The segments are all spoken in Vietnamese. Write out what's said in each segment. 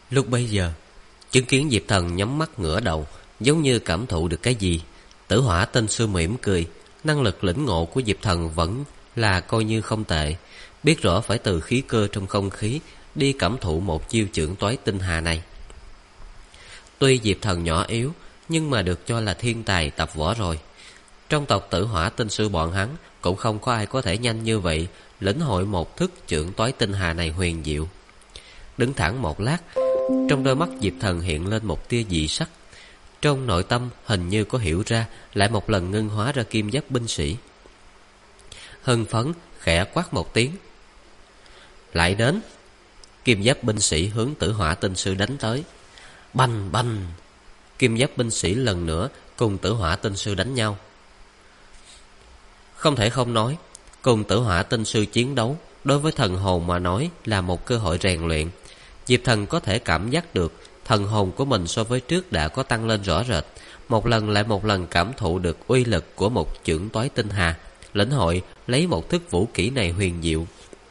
Lúc bấy giờ, chứng kiến Diệp Thần nhắm mắt ngửa đầu, giống như cảm thụ được cái gì. Tử Hỏa Tinh Sư mỉm cười. Năng lực lĩnh ngộ của Diệp Thần vẫn là coi như không tệ, biết rõ phải từ khí cơ trong không khí đi cảm thụ một chiêu chưởng toái tinh hà này. Tuy Diệp Thần nhỏ yếu, nhưng mà được cho là thiên tài tập võ rồi. Trong tộc Tử Hỏa Tinh Sư bọn hắn cũng không có ai có thể nhanh như vậy lĩnh hội một thức chưởng toái tinh hà này huyền diệu. Đứng thẳng một lát, trong đôi mắt Diệp Thần hiện lên một tia dị sắc. Trong nội tâm hình như có hiểu ra, lại một lần ngưng hóa ra kim giáp binh sĩ. Hưng phấn khẽ quát một tiếng. Lại đến. Kim giáp binh sĩ hướng Tử Hỏa Tinh Sư đánh tới. Bành bành. Kim giáp binh sĩ lần nữa cùng Tử Hỏa Tinh Sư đánh nhau. Không thể không nói, cùng Tử Hỏa Tinh Sư chiến đấu đối với thần hồn mà nói là một cơ hội rèn luyện. Diệp Thần có thể cảm giác được thần hồn của mình so với trước đã có tăng lên rõ rệt. Một lần lại một lần cảm thụ được uy lực của một chưởng toái tinh hà, lĩnh hội lấy một thức vũ kỹ này huyền diệu.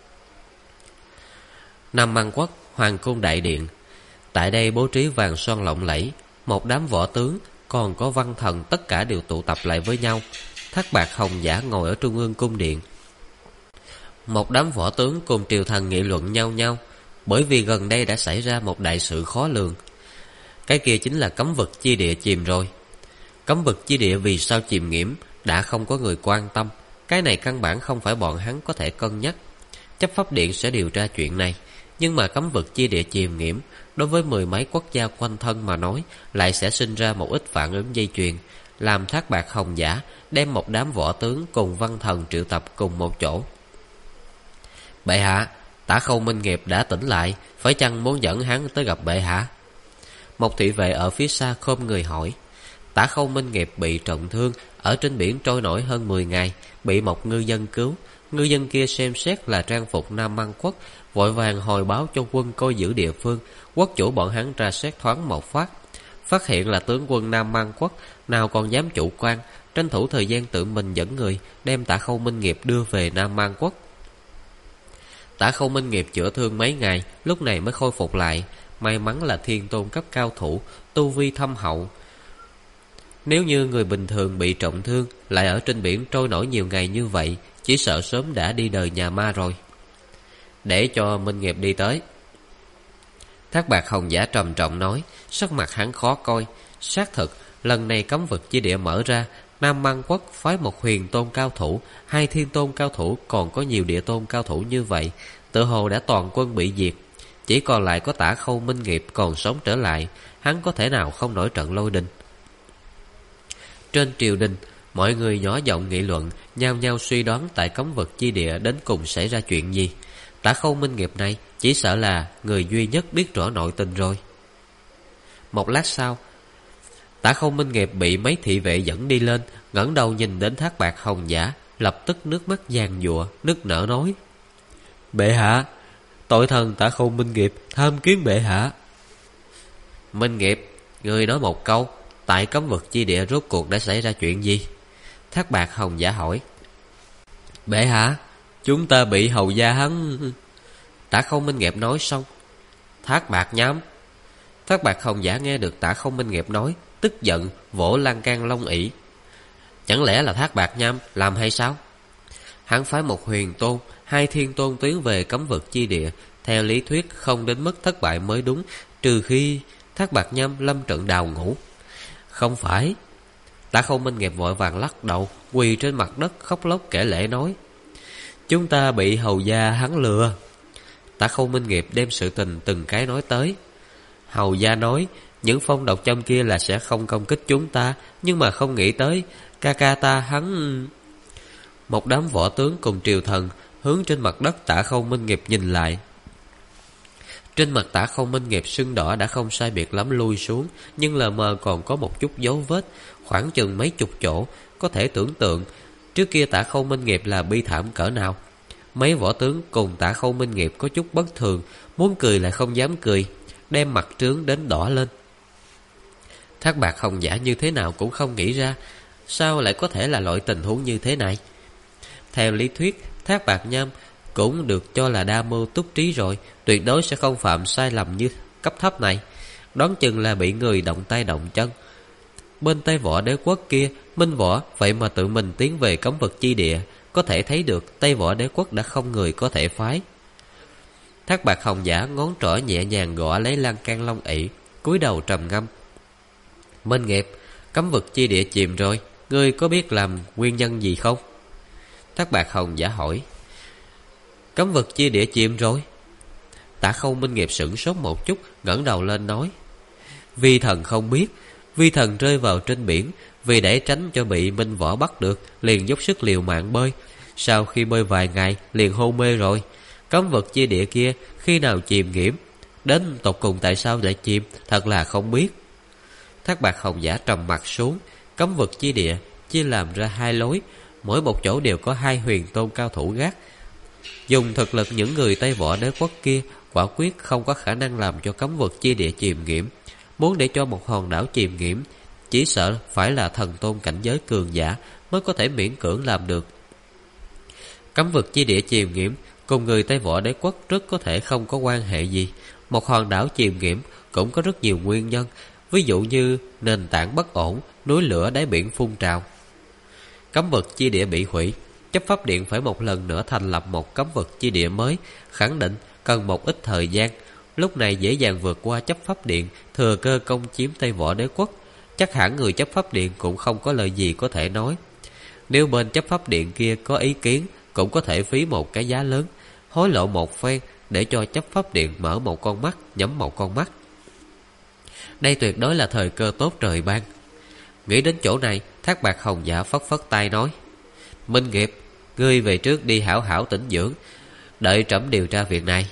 Nam Mang Quốc Hoàng Cung Đại Điện. Tại đây bố trí vàng son lộng lẫy, một đám võ tướng còn có văn thần tất cả đều tụ tập lại với nhau. Thác Bạt Hồng Giả ngồi ở trung ương cung điện. Một đám võ tướng cùng triều thần nghị luận nhau nhau, bởi vì gần đây đã xảy ra một đại sự khó lường. Cái kia chính là cấm vực chi địa chìm rồi. Cấm vực chi địa vì sao chìm nghiễm đã không có người quan tâm. Cái này căn bản không phải bọn hắn có thể cân nhắc. Chấp pháp điện sẽ điều tra chuyện này, nhưng mà cấm vực chi địa chìm nghiễm đối với mười mấy quốc gia quanh thân mà nói lại sẽ sinh ra một ít phản ứng dây chuyền, làm Thác Bạt Hồng Giả đem một đám võ tướng cùng văn thần triệu tập cùng một chỗ. Bệ hạ, Tả Khâu Minh Nghiệp đã tỉnh lại, phải chăng muốn dẫn hắn tới gặp bệ hạ? Một thị vệ ở phía xa khom người hỏi. Tả Khâu Minh Nghiệp bị trọng thương, ở trên biển trôi nổi hơn 10 ngày, bị một ngư dân cứu. Ngư dân kia xem xét là trang phục Nam Mang Quốc, vội vàng hồi báo cho quân coi giữ địa phương. Quốc chủ bọn hắn tra xét thoáng một phát, phát hiện là tướng quân Nam Mang Quốc nào còn dám chủ quan, tranh thủ thời gian tự mình dẫn người đem Tả Khâu Minh Nghiệp đưa về Nam Mang Quốc. Tả Khâu Minh Nghiệp chữa thương mấy ngày, lúc này mới khôi phục lại. May mắn là thiên tôn cấp cao thủ, tu vi thâm hậu. Nếu như người bình thường bị trọng thương, lại ở trên biển trôi nổi nhiều ngày như vậy, chỉ sợ sớm đã đi đời nhà ma rồi. Để cho Minh Nghiệp đi tới. Thác Bạt Hồng Giả trầm trọng nói, sắc mặt hắn khó coi. Xác thực, lần này cấm vực chi địa mở ra, Nam Mang Quốc phái một huyền tôn cao thủ, hai thiên tôn cao thủ, còn có nhiều địa tôn cao thủ như vậy, tự hồ đã toàn quân bị diệt. Chỉ còn lại có Tả Khâu Minh Nghiệp còn sống trở lại, hắn có thể nào không nổi trận lôi đình. Trên triều đình, mọi người nhỏ giọng nghị luận, nhao nhao suy đoán tại cấm vực chi địa đến cùng xảy ra chuyện gì. Tả Khâu Minh Nghiệp này chỉ sợ là người duy nhất biết rõ nội tình rồi. Một lát sau, Tả Khâu Minh Nghiệp bị mấy thị vệ dẫn đi lên, ngẩng đầu nhìn đến Thác Bạt Hồng Giả, lập tức nước mắt giàn giụa, nức nở nói: Bệ hạ, tội thần Tả Khâu Minh Nghiệp tham kiến bệ hạ. Minh Nghiệp, người nói một câu, tại cấm vực chi địa rốt cuộc đã xảy ra chuyện gì? Thác Bạt Hồng Giả hỏi. Bệ hạ, chúng ta bị hầu gia hắn. Tả Khâu Minh Nghiệp nói xong. Thác Bạt nhám. Thác Bạt Hồng Giả nghe được Tả Khâu Minh Nghiệp nói, tức giận vỗ lan can long ỷ. Chẳng lẽ là Thác Bạt nham làm hay sao? Hắn phái một huyền tôn, hai thiên tôn tiến về cấm vực chi địa, theo lý thuyết không đến mức thất bại mới đúng, trừ khi Thác Bạt nham lâm trận đào ngũ. Không phải. Tả Khâu Minh Nghiệp vội vàng lắc đầu, quỳ trên mặt đất khóc lóc kể lể nói: Chúng ta bị hầu gia hắn lừa. Tả Khâu Minh Nghiệp đem sự tình từng cái nói tới. Hầu gia nói những phong độc châm kia là sẽ không công kích chúng ta, nhưng mà không nghĩ tới ca ca ta hắn. Một đám võ tướng cùng triều thần hướng trên mặt đất Tả Khâu Minh Nghiệp nhìn lại. Trên mặt Tả Khâu Minh Nghiệp sưng đỏ đã không sai biệt lắm lui xuống, nhưng lờ mờ còn có một chút dấu vết, khoảng chừng mấy chục chỗ. Có thể tưởng tượng trước kia Tả Khâu Minh Nghiệp là bi thảm cỡ nào. Mấy võ tướng cùng Tả Khâu Minh Nghiệp có chút bất thường, muốn cười lại không dám cười, đem mặt trướng đến đỏ lên. Thác Bạt Hồng Giả như thế nào cũng không nghĩ ra, sao lại có thể là loại tình huống như thế này. Theo lý thuyết, Thác Bạt nham cũng được cho là đa mưu túc trí rồi, tuyệt đối sẽ không phạm sai lầm như cấp thấp này, đoán chừng là bị người động tay động chân. Bên Tây Võ Đế Quốc kia, Minh Võ vậy mà tự mình tiến về cấm vực chi địa, có thể thấy được Tây Võ Đế Quốc đã không người có thể phái. Thác Bạt Hồng Giả ngón trỏ nhẹ nhàng gõ lấy lan can long ỷ, cúi đầu trầm ngâm. Minh Nghiệp, cấm vực chi địa chìm rồi, ngươi có biết làm nguyên nhân gì không? Thác Bạt Hồng Giả hỏi. Cấm vực chi địa chìm rồi? Tả Khâu Minh Nghiệp sửng sốt một chút, ngẩng đầu lên nói. Vi thần không biết, vi thần rơi vào trên biển, vì để tránh cho bị Minh Võ bắt được, liền dốc sức liều mạng bơi. Sau khi bơi vài ngày, liền hôn mê rồi. Cấm vực chi địa kia khi nào chìm nghiễm, đến tột cùng tại sao lại chìm, thật là không biết. Thác Bạt Hồng Giả trầm mặt xuống. Cấm vực chi địa chia làm ra hai lối, mỗi một chỗ đều có hai huyền tôn cao thủ gác. Dùng thực lực những người Tây Võ Đế Quốc kia, quả quyết không có khả năng làm cho cấm vực chi địa chìm nghiễm. Muốn để cho một hòn đảo chìm nghiễm, chỉ sợ phải là thần tôn cảnh giới cường giả mới có thể miễn cưỡng làm được. Cấm vực chi địa chìm nghiễm cùng người Tây Võ Đế Quốc rất có thể không có quan hệ gì. Một hòn đảo chìm nghiễm cũng có rất nhiều nguyên nhân, ví dụ như nền tảng bất ổn, núi lửa đáy biển phun trào. Cấm vực chi địa bị hủy, chấp pháp điện phải một lần nữa thành lập một cấm vực chi địa mới, khẳng định cần một ít thời gian. Lúc này dễ dàng vượt qua chấp pháp điện, thừa cơ công chiếm Tây Võ Đế Quốc. Chắc hẳn người chấp pháp điện cũng không có lời gì có thể nói. Nếu bên chấp pháp điện kia có ý kiến, cũng có thể phí một cái giá lớn, hối lộ một phen để cho chấp pháp điện mở một con mắt, nhắm một con mắt. Đây tuyệt đối là thời cơ tốt trời ban. Nghĩ đến chỗ này, Thác Bạt Hồng Giả phất phất tay nói. Minh Nghiệp, ngươi về trước đi hảo hảo tĩnh dưỡng, đợi trẫm điều tra việc này.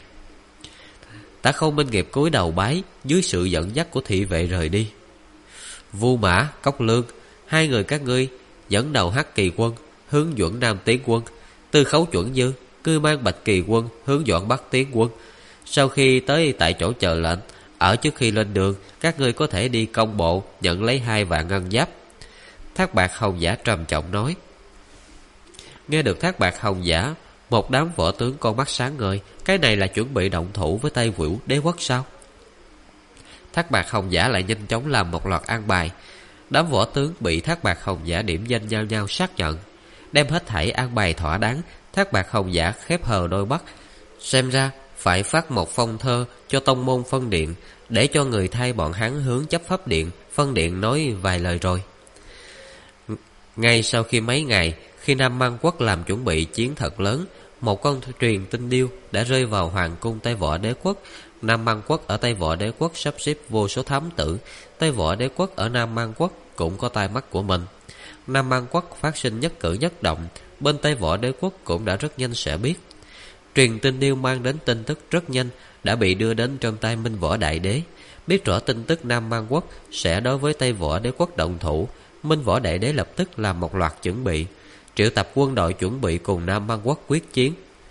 Tả Khâu Minh Nghiệp cúi đầu bái, dưới sự dẫn dắt của thị vệ rời đi. Vu Mã, Cốc Lương, hai người các ngươi dẫn đầu Hắc Kỳ quân hướng dẫn Nam Tiến quân, Tư Khấu Chuẩn Như cứ mang Bạch Kỳ quân hướng dẫn Bắc Tiến quân. Sau khi tới tại chỗ chờ lệnh, ở trước khi lên đường, các ngươi có thể đi công bộ nhận lấy 2 vạn ngân giáp. Thác Bạt Hồng Giả trầm trọng nói. Nghe được Thác Bạt Hồng Giả, một đám võ tướng con mắt sáng ngời. Cái này là chuẩn bị động thủ với Tây Võ Đế Quốc sao? Thác Bạt Hồng Giả lại nhanh chóng làm một loạt an bài. Đám võ tướng bị Thác Bạt Hồng Giả điểm danh nhau nhau xác nhận. Đem hết thảy an bài thỏa đáng, Thác Bạt Hồng Giả khép hờ đôi mắt. Xem ra phải phát một phong thơ cho tông môn phân điện, để cho người thay bọn hắn hướng chấp pháp điện, phân điện nói vài lời rồi. Ngay sau khi mấy ngày, khi Nam Man Quốc làm chuẩn bị chiến thật lớn, một con truyền tinh điêu đã rơi vào hoàng cung Tây Võ Đế Quốc. Nam Man Quốc ở Tây Võ Đế Quốc sắp xếp vô số thám tử, Tây Võ Đế Quốc ở Nam Man Quốc cũng có tai mắt của mình. Nam Man Quốc phát sinh nhất cử nhất động, bên Tây Võ Đế Quốc cũng đã rất nhanh sẽ biết. Truyền tinh điêu mang đến tin tức rất nhanh đã bị đưa đến trong tay Minh Võ Đại Đế. Biết rõ tin tức Nam Man Quốc sẽ đối với Tây Võ Đế Quốc động thủ, Minh Võ Đại Đế lập tức làm một loạt chuẩn bị, triệu tập quân đội chuẩn bị cùng Nam Man Quốc quyết chiến.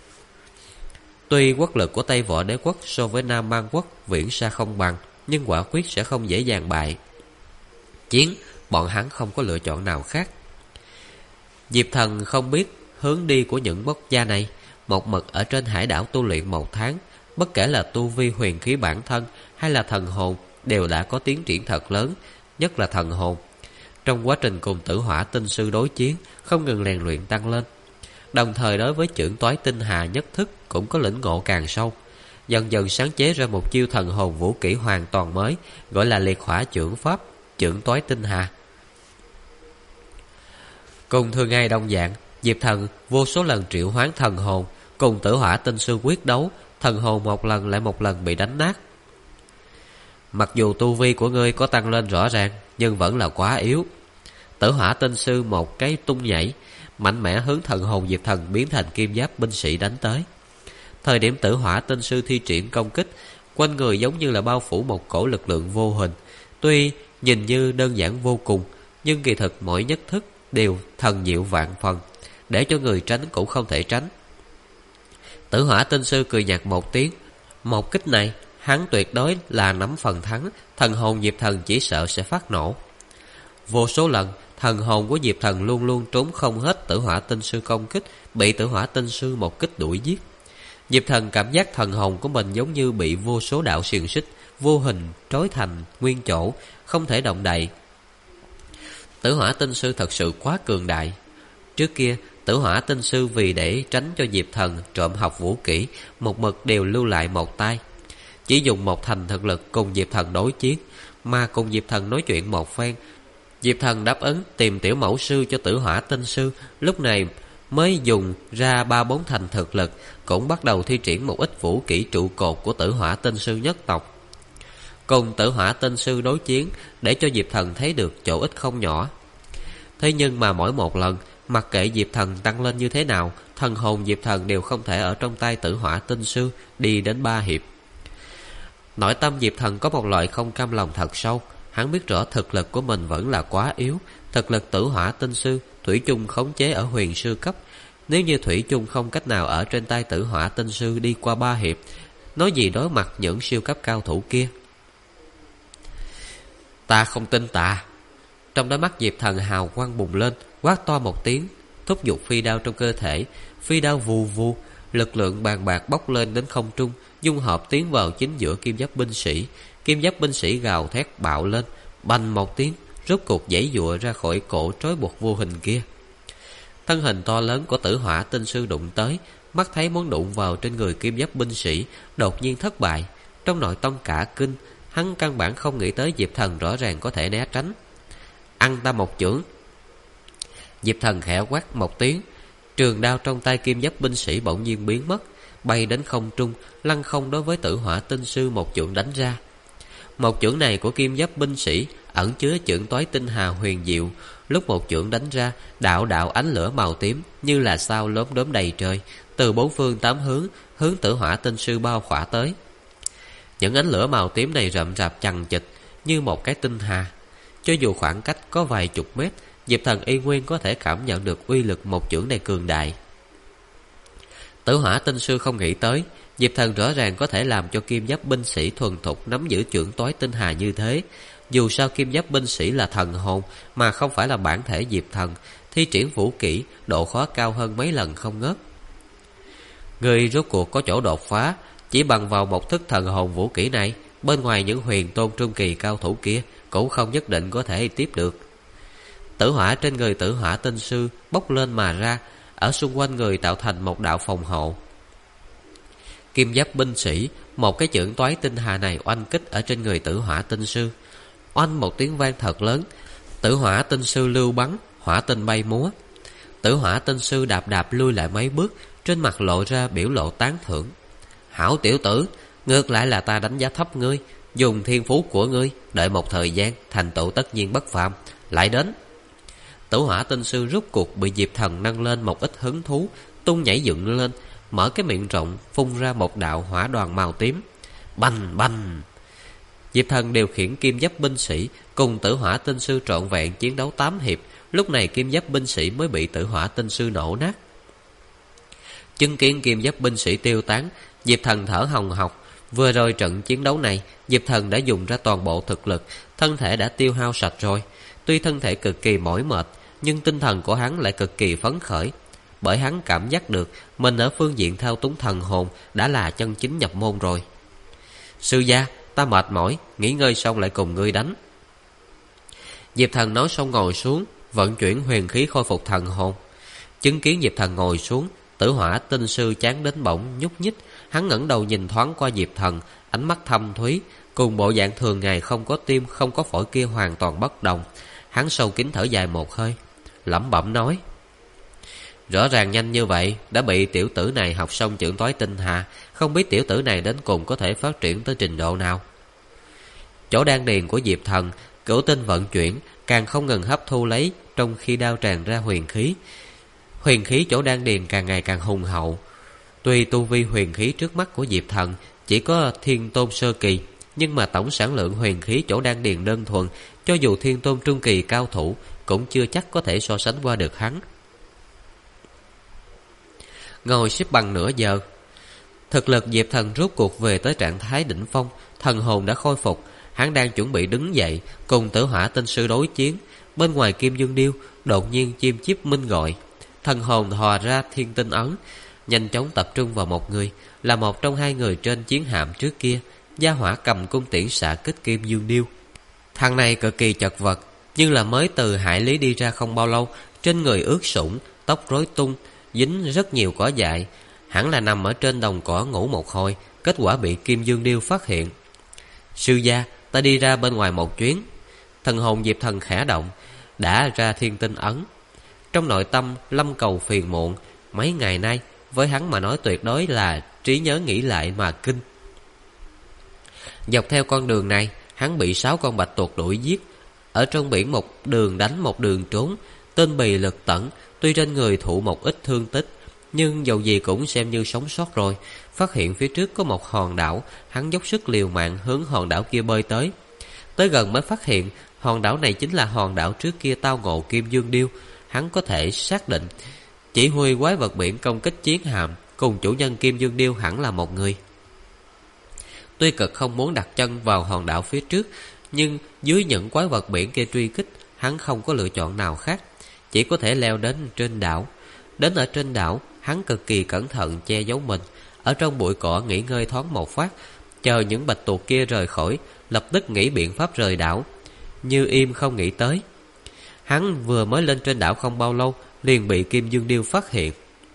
Tuy quốc lực của Tây Võ Đế Quốc so với Nam Man Quốc viễn xa không bằng, nhưng quả quyết sẽ không dễ dàng bại. Chiến, bọn hắn không có lựa chọn nào khác. Diệp Thần không biết hướng đi của những quốc gia này, một mực ở trên hải đảo tu luyện 1 tháng. Bất kể là tu vi huyền khí bản thân hay là thần hồn đều đã có tiến triển thật lớn, nhất là thần hồn. Trong quá trình cùng Tử Hỏa Tinh Sư đối chiến, không ngừng rèn luyện tăng lên. Đồng thời đối với chưởng toái tinh hà nhất thức cũng có lĩnh ngộ càng sâu. Dần dần sáng chế ra một chiêu thần hồn vũ kỹ hoàn toàn mới, gọi là liệt hỏa chưởng pháp, chưởng toái tinh hà. Cùng thường ngày đồng dạng, Diệp Thần vô số lần triệu hoán thần hồn, cùng Tử Hỏa Tinh Sư quyết đấu, thần hồn một lần lại một lần bị đánh nát. Mặc dù tu vi của ngươi có tăng lên rõ ràng, nhưng vẫn là quá yếu. Tử Hỏa Tinh Sư một cái tung nhảy, mạnh mẽ hướng thần hồn Diệp Thần biến thành kim giáp binh sĩ đánh tới. Thời điểm Tử Hỏa Tinh Sư thi triển công kích, quanh người giống như là bao phủ một cổ lực lượng vô hình. Tuy nhìn như đơn giản vô cùng, nhưng kỳ thực mỗi nhất thức đều thần diệu vạn phần, để cho người tránh cũng không thể tránh. Tử Hỏa Tinh Sư cười nhạt một tiếng. Một kích này hắn tuyệt đối là nắm phần thắng, thần hồn Diệp Thần chỉ sợ sẽ phát nổ. Vô số lần thần hồn của Diệp Thần luôn luôn trốn không hết Tử Hỏa Tinh Sư công kích, bị Tử Hỏa Tinh Sư một kích đuổi giết. Diệp Thần cảm giác thần hồn của mình giống như bị vô số đạo xiềng xích vô hình trói thành nguyên chỗ, không thể động đậy. Tử Hỏa Tinh Sư thật sự quá cường đại. Trước kia Tử Hỏa Tinh Sư vì để tránh cho Diệp Thần trộm học vũ kỹ, một mực đều lưu lại một tay, chỉ dùng một thành thực lực cùng Diệp Thần đối chiến. Mà cùng Diệp Thần nói chuyện một phen, Diệp Thần đáp ứng tìm tiểu mẫu sư cho Tử Hỏa Tinh Sư, lúc này mới dùng ra 3-4 thành thực lực, cũng bắt đầu thi triển một ít vũ kỹ trụ cột của Tử Hỏa Tinh Sư nhất tộc. Cùng Tử Hỏa Tinh Sư đối chiến, để cho Diệp Thần thấy được chỗ ích không nhỏ. Thế nhưng mà mỗi một lần, mặc kệ Diệp Thần tăng lên như thế nào, thần hồn Diệp Thần đều không thể ở trong tay Tử Hỏa Tinh Sư đi đến 3 hiệp. Nội tâm Diệp Thần có một loại không cam lòng thật sâu. Hắn biết rõ thực lực của mình vẫn là quá yếu. Thực lực Tử Hỏa Tinh Sư thủy chung khống chế ở huyền sư cấp. Nếu như thủy chung không cách nào ở trên tay Tử Hỏa Tinh Sư đi qua 3 hiệp, nói gì đối mặt những siêu cấp cao thủ kia. Ta không tin ta. Trong đôi mắt Diệp Thần hào quang bùng lên, quát to một tiếng, thúc giục phi đao trong cơ thể. Phi đao vù vù, lực lượng bàn bạc bốc lên đến không trung, dung hợp tiến vào chính giữa kim giáp binh sĩ. Kim giáp binh sĩ gào thét bạo lên, bành một tiếng, rốt cuộc giãy giụa ra khỏi cổ trói buộc vô hình kia. Thân hình to lớn của Tử Hỏa Tinh Sư đụng tới, mắt thấy muốn đụng vào trên người kim giáp binh sĩ, đột nhiên thất bại. Trong nội tâm cả kinh, hắn căn bản không nghĩ tới Diệp Thần rõ ràng có thể né tránh. Ăn ta một chưởng. Diệp Thần khẽ quát một tiếng, trường đao trong tay kim giáp binh sĩ bỗng nhiên biến mất, bay đến không trung, lăng không đối với Tử Hỏa Tinh Sư một chưởng đánh ra. Một chưởng này của kim giáp binh sĩ ẩn chứa chưởng toái tinh hà huyền diệu. Lúc một chưởng đánh ra, đạo đạo ánh lửa màu tím như là sao lốm đốm đầy trời, từ 4 phương 8 hướng hướng Tử Hỏa Tinh Sư bao khỏa tới. Những ánh lửa màu tím này rậm rạp chằng chịt như một cái tinh hà. Cho dù khoảng cách có vài chục mét, Diệp Thần y nguyên có thể cảm nhận được uy lực một chưởng này cường đại. Tử Hỏa Tinh Sư không nghĩ tới Diệp Thần rõ ràng có thể làm cho kim giáp binh sĩ thuần thục nắm giữ chưởng toái tinh hà như thế. Dù sao kim giáp binh sĩ là thần hồn, mà không phải là bản thể Diệp Thần, thi triển vũ kỹ độ khó cao hơn mấy lần không ngớt. Người rốt cuộc có chỗ đột phá. Chỉ bằng vào một thức thần hồn vũ kỹ này, bên ngoài những huyền tôn trung kỳ cao thủ kia cũng không nhất định có thể tiếp được. Tử hỏa trên người Tử Hỏa Tinh Sư bốc lên mà ra, ở xung quanh người tạo thành một đạo phòng hộ. Kim giáp binh sĩ một cái chưởng toái tinh hà này oanh kích ở trên người Tử Hỏa Tinh Sư. Oanh một tiếng vang thật lớn, Tử Hỏa Tinh Sư lưu bắn, hỏa tinh bay múa. Tử Hỏa Tinh Sư đạp đạp lui lại mấy bước, trên mặt lộ ra biểu lộ tán thưởng. Hảo tiểu tử, ngược lại là ta đánh giá thấp ngươi. Dùng thiên phú của ngươi, đợi một thời gian, thành tựu tất nhiên bất phàm, lại đến. Tử Hỏa Tinh Sư rốt cuộc bị Diệp Thần nâng lên một ít hứng thú, tung nhảy dựng lên, mở cái miệng rộng, phun ra một đạo hỏa đoàn màu tím. Bành bành. Diệp Thần điều khiển kim giáp binh sĩ cùng Tử Hỏa Tinh Sư trọn vẹn chiến đấu 8 hiệp. Lúc này kim giáp binh sĩ mới bị Tử Hỏa Tinh Sư nổ nát. Chứng kiến kim giáp binh sĩ tiêu tán, Diệp Thần thở hồng hộc. Vừa rồi trận chiến đấu này, Diệp Thần đã dùng ra toàn bộ thực lực, thân thể đã tiêu hao sạch rồi. Tuy thân thể cực kỳ mỏi mệt, nhưng tinh thần của hắn lại cực kỳ phấn khởi. Bởi hắn cảm giác được mình ở phương diện thao túng thần hồn đã là chân chính nhập môn rồi. Sư gia, ta mệt mỏi, nghỉ ngơi xong lại cùng ngươi đánh. Diệp Thần nói xong ngồi xuống, vận chuyển huyền khí khôi phục thần hồn. Chứng kiến Diệp Thần ngồi xuống, Tử Hỏa Tinh Sư chán đến bỗng nhúc nhích. Hắn ngẩng đầu nhìn thoáng qua Diệp Thần, ánh mắt thâm thúy, cùng bộ dạng thường ngày không có tim không có phổi kia hoàn toàn bất đồng. Hắn sâu kín thở dài một hơi, lẩm bẩm nói: rõ ràng nhanh như vậy đã bị tiểu tử này học xong chưởng toái tinh hà, không biết tiểu tử này đến cùng có thể phát triển tới trình độ nào. Chỗ đan điền của Diệp Thần cửu tinh vận chuyển, càng không ngừng hấp thu lấy, trong khi đao tràn ra huyền khí. Huyền khí chỗ đan điền càng ngày càng hùng hậu. Tuy tu vi huyền khí trước mắt của Diệp Thần chỉ có thiên tôn sơ kỳ, nhưng mà tổng sản lượng huyền khí chỗ đan điền đơn thuần, cho dù thiên tôn trung kỳ cao thủ cũng chưa chắc có thể so sánh qua được hắn. Ngồi xếp bằng nửa giờ, thực lực Diệp Thần rốt cuộc về tới trạng thái đỉnh phong, thần hồn đã khôi phục. Hắn đang chuẩn bị đứng dậy cùng Tử Hỏa Tinh Sư đối chiến. Bên ngoài Kim Dương Điêu đột nhiên chim chíp minh gọi. Thần hồn thò ra thiên tinh ấn, nhanh chóng tập trung vào một người, là một trong hai người trên chiến hạm trước kia. gia hỏa cầm cung tiễn xạ kích Kim Dương Điêu. Thằng này cực kỳ chật vật, nhưng là mới từ hải lý đi ra không bao lâu, trên người ướt sũng, tóc rối tung, dính rất nhiều cỏ dại, hẳn là nằm ở trên đồng cỏ ngủ một hồi, kết quả bị Kim Dương Điêu phát hiện. Sư gia, ta đi ra bên ngoài một chuyến. Thần hồn Diệp Thần khẽ động, đã ra thiên tinh ấn. Trong nội tâm Lâm Cầu phiền muộn, mấy ngày nay với hắn mà nói tuyệt đối là trí nhớ nghĩ lại mà kinh. Dọc theo con đường này, hắn bị 6 con bạch tuộc đuổi giết, ở trong biển một đường đánh một đường trốn, tên bì lực tẩn, tuy trên người thụ một ít thương tích, nhưng dầu gì cũng xem như sống sót rồi. Phát hiện phía trước có một hòn đảo, hắn dốc sức liều mạng hướng hòn đảo kia bơi tới. Tới gần mới phát hiện hòn đảo này chính là hòn đảo trước kia tao ngộ Kim Dương Điêu. Hắn có thể xác định chỉ huy quái vật biển công kích chiến hạm cùng chủ nhân Kim Dương Điêu hẳn là một người. Tuy cực không muốn đặt chân vào hòn đảo phía trước, nhưng dưới những quái vật biển kia truy kích, hắn không có lựa chọn nào khác, chỉ có thể leo đến trên đảo. Đến ở trên đảo, hắn cực kỳ cẩn thận che giấu mình, ở trong bụi cỏ nghỉ ngơi thoáng một phát, chờ những bạch tuộc kia rời khỏi, lập tức nghĩ biện pháp rời đảo. Như im không nghĩ tới, hắn vừa mới lên trên đảo không bao lâu, liền bị Kim Dương Điêu phát hiện.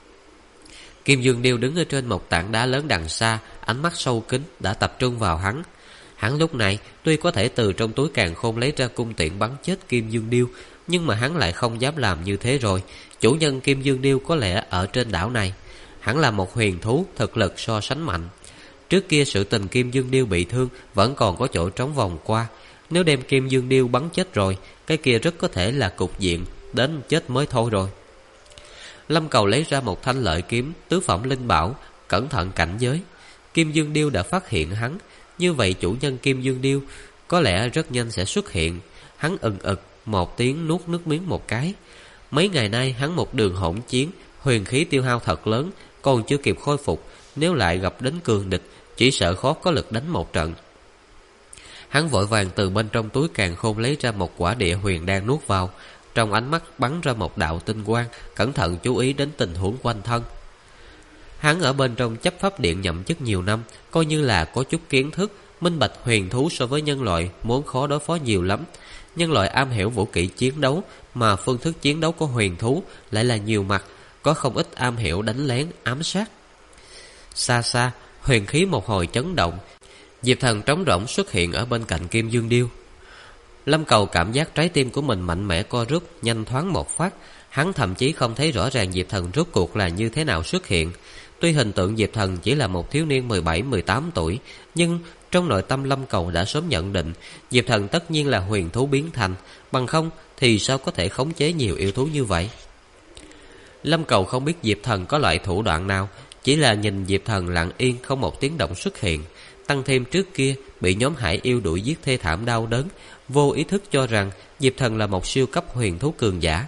Kim Dương Điêu đứng ở trên một tảng đá lớn đằng xa, ánh mắt sâu kín đã tập trung vào hắn. Hắn lúc này tuy có thể từ trong túi càn khôn lấy ra cung tiễn bắn chết Kim Dương Điêu, nhưng mà hắn lại không dám làm như thế rồi. Chủ nhân Kim Dương Điêu có lẽ ở trên đảo này, hắn là một huyền thú, thực lực so sánh mạnh. Trước kia sự tình Kim Dương Điêu bị thương vẫn còn có chỗ trống vòng qua. Nếu đem Kim Dương Điêu bắn chết rồi, cái kia rất có thể là cục diện đến chết mới thôi rồi. Lâm Cầu lấy ra một thanh lợi kiếm tứ phẩm linh bảo, cẩn thận cảnh giới. Kim Dương Điêu đã phát hiện hắn, như vậy chủ nhân Kim Dương Điêu có lẽ rất nhanh sẽ xuất hiện. Hắn ực một tiếng nuốt nước miếng một cái. Mấy ngày nay hắn một đường hỗn chiến, huyền khí tiêu hao thật lớn, còn chưa kịp khôi phục, nếu lại gặp đến cường địch, chỉ sợ khó có lực đánh một trận. Hắn vội vàng từ bên trong túi càn khôn lấy ra một quả địa huyền đan nuốt vào, trong ánh mắt bắn ra một đạo tinh quang, cẩn thận chú ý đến tình huống quanh thân. Hắn ở bên trong chấp pháp điện nhậm chức nhiều năm, coi như là có chút kiến thức, minh bạch huyền thú so với nhân loại muốn khó đối phó nhiều lắm. Nhân loại am hiểu vũ kỹ chiến đấu, mà phương thức chiến đấu của huyền thú lại là nhiều mặt, có không ít am hiểu đánh lén, ám sát. Xa xa, huyền khí một hồi chấn động, Diệp Thần trống rỗng xuất hiện ở bên cạnh Kim Dương Điêu. Lâm Cầu cảm giác trái tim của mình mạnh mẽ co rút, nhanh thoáng một phát. Hắn thậm chí không thấy rõ ràng Diệp Thần rốt cuộc là như thế nào xuất hiện. Tuy hình tượng Diệp Thần chỉ là một thiếu niên 17-18 tuổi, nhưng trong nội tâm Lâm Cầu đã sớm nhận định Diệp Thần tất nhiên là huyền thú biến thành, bằng không thì sao có thể khống chế nhiều yêu thú như vậy. Lâm Cầu không biết Diệp Thần có loại thủ đoạn nào, chỉ là nhìn Diệp Thần lặng yên không một tiếng động xuất hiện. Tăng thêm trước kia bị nhóm hải yêu đuổi giết thê thảm đau đớn, vô ý thức cho rằng Diệp Thần là một siêu cấp huyền thú cường giả.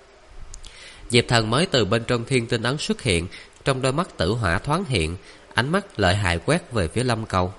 Diệp Thần mới từ bên trong thiên tinh ấn xuất hiện, trong đôi mắt tử hỏa thoáng hiện, ánh mắt lợi hại quét về phía Lâm Cầu.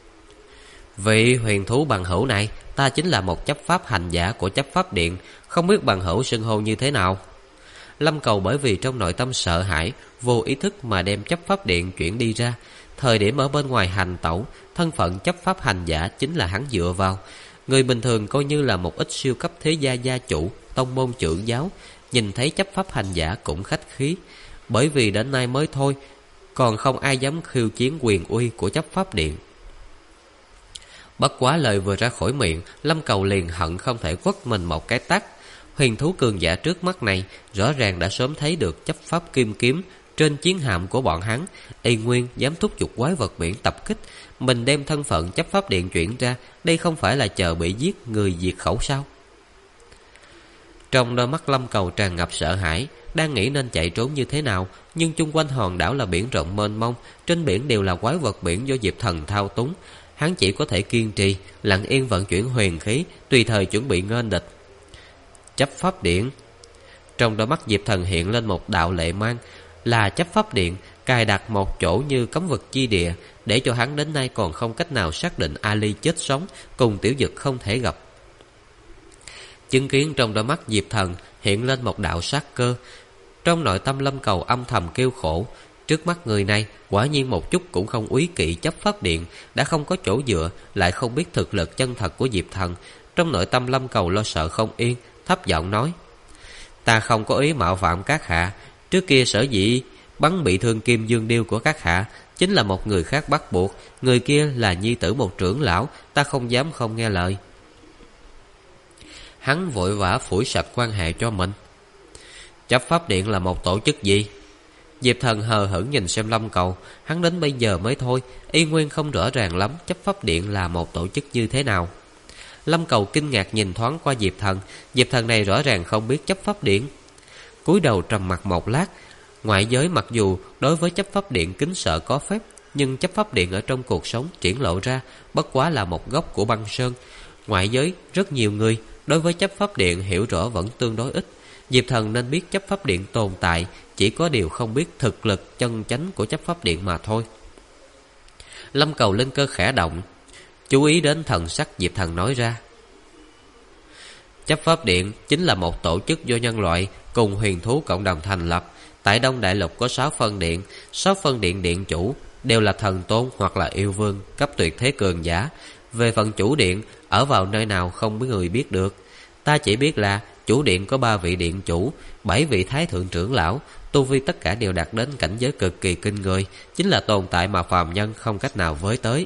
Vị huyền thú bằng hữu này, ta chính là một chấp pháp hành giả của chấp pháp điện, không biết bằng hữu xưng hô như thế nào. Lâm Cầu bởi vì trong nội tâm sợ hãi, vô ý thức mà đem chấp pháp điện chuyển đi ra. Thời điểm ở bên ngoài hành tẩu, thân phận chấp pháp hành giả chính là hắn dựa vào. Người bình thường coi như là một ít siêu cấp thế gia gia chủ, tông môn trưởng giáo, nhìn thấy chấp pháp hành giả cũng khách khí. Bởi vì đến nay mới thôi, còn không ai dám khiêu chiến quyền uy của chấp pháp điện. Bất quá lời vừa ra khỏi miệng, Lâm Cầu liền hận không thể quất mình một cái tát. Huyền thú cường giả trước mắt này rõ ràng đã sớm thấy được chấp pháp kim kiếm trên chiến hạm của bọn hắn, y nguyên dám thúc giục quái vật biển tập kích. Mình đem thân phận chấp pháp điện chuyển ra, đây không phải là chờ bị giết người diệt khẩu sao? Trong đôi mắt Lâm Cầu tràn ngập sợ hãi, đang nghĩ nên chạy trốn như thế nào, nhưng chung quanh hòn đảo là biển rộng mênh mông, trên biển đều là quái vật biển do Diệp Thần thao túng. Hắn chỉ có thể kiên trì, lặng yên vận chuyển huyền khí, tùy thời chuẩn bị nghênh địch. Chấp pháp điện. Trong đôi mắt Diệp Thần hiện lên một đạo lệ mang, là chấp pháp điện cài đặt một chỗ như cấm vực chi địa, để cho hắn đến nay còn không cách nào xác định Ali chết sống cùng Tiểu Dực không thể gặp. Chứng kiến trong đôi mắt Diệp Thần hiện lên một đạo sát cơ, trong nội tâm Lâm Cầu âm thầm kêu khổ. Trước mắt người này quả nhiên một chút cũng không úy kỵ chấp pháp điện, đã không có chỗ dựa, lại không biết thực lực chân thật của Diệp Thần. Trong nội tâm Lâm Cầu lo sợ không yên, thấp giọng nói: Ta không có ý mạo phạm các hạ. Trước kia sở dĩ bắn bị thương Kim Dương Điêu của các hạ chính là một người khác bắt buộc. Người kia là nhi tử một trưởng lão, ta không dám không nghe lời. Hắn vội vã phủi sạch quan hệ cho mình. Chấp pháp điện là một tổ chức gì? Diệp Thần hờ hững nhìn xem Lâm Cầu. Hắn đến bây giờ mới thôi, y nguyên không rõ ràng lắm chấp pháp điện là một tổ chức như thế nào. Lâm Cầu kinh ngạc nhìn thoáng qua Diệp Thần. Diệp Thần này rõ ràng không biết chấp pháp điện. Cúi đầu trầm mặc một lát. Ngoại giới mặc dù đối với chấp pháp điện kính sợ có phép, nhưng chấp pháp điện ở trong cuộc sống triển lộ ra bất quá là một góc của băng sơn. Ngoại giới rất nhiều người đối với chấp pháp điện hiểu rõ vẫn tương đối ít. Diệp Thần nên biết chấp pháp điện tồn tại, chỉ có điều không biết thực lực chân chánh của chấp pháp điện mà thôi. Lâm Cầu linh cơ khẽ động, chú ý đến thần sắc Diệp Thần nói ra: Chấp pháp điện chính là một tổ chức do nhân loại cùng huyền thú cộng đồng thành lập. Tại Đông Đại Lục có 6 phân điện, 6 phân điện điện chủ đều là thần tôn hoặc là yêu vương cấp tuyệt thế cường giả. Về phần chủ điện ở vào nơi nào không có người biết được. Ta chỉ biết là chủ điện có 3 vị điện chủ, 7 vị thái thượng trưởng lão, tu vi tất cả đều đạt đến cảnh giới cực kỳ kinh người, chính là tồn tại mà phàm nhân không cách nào với tới.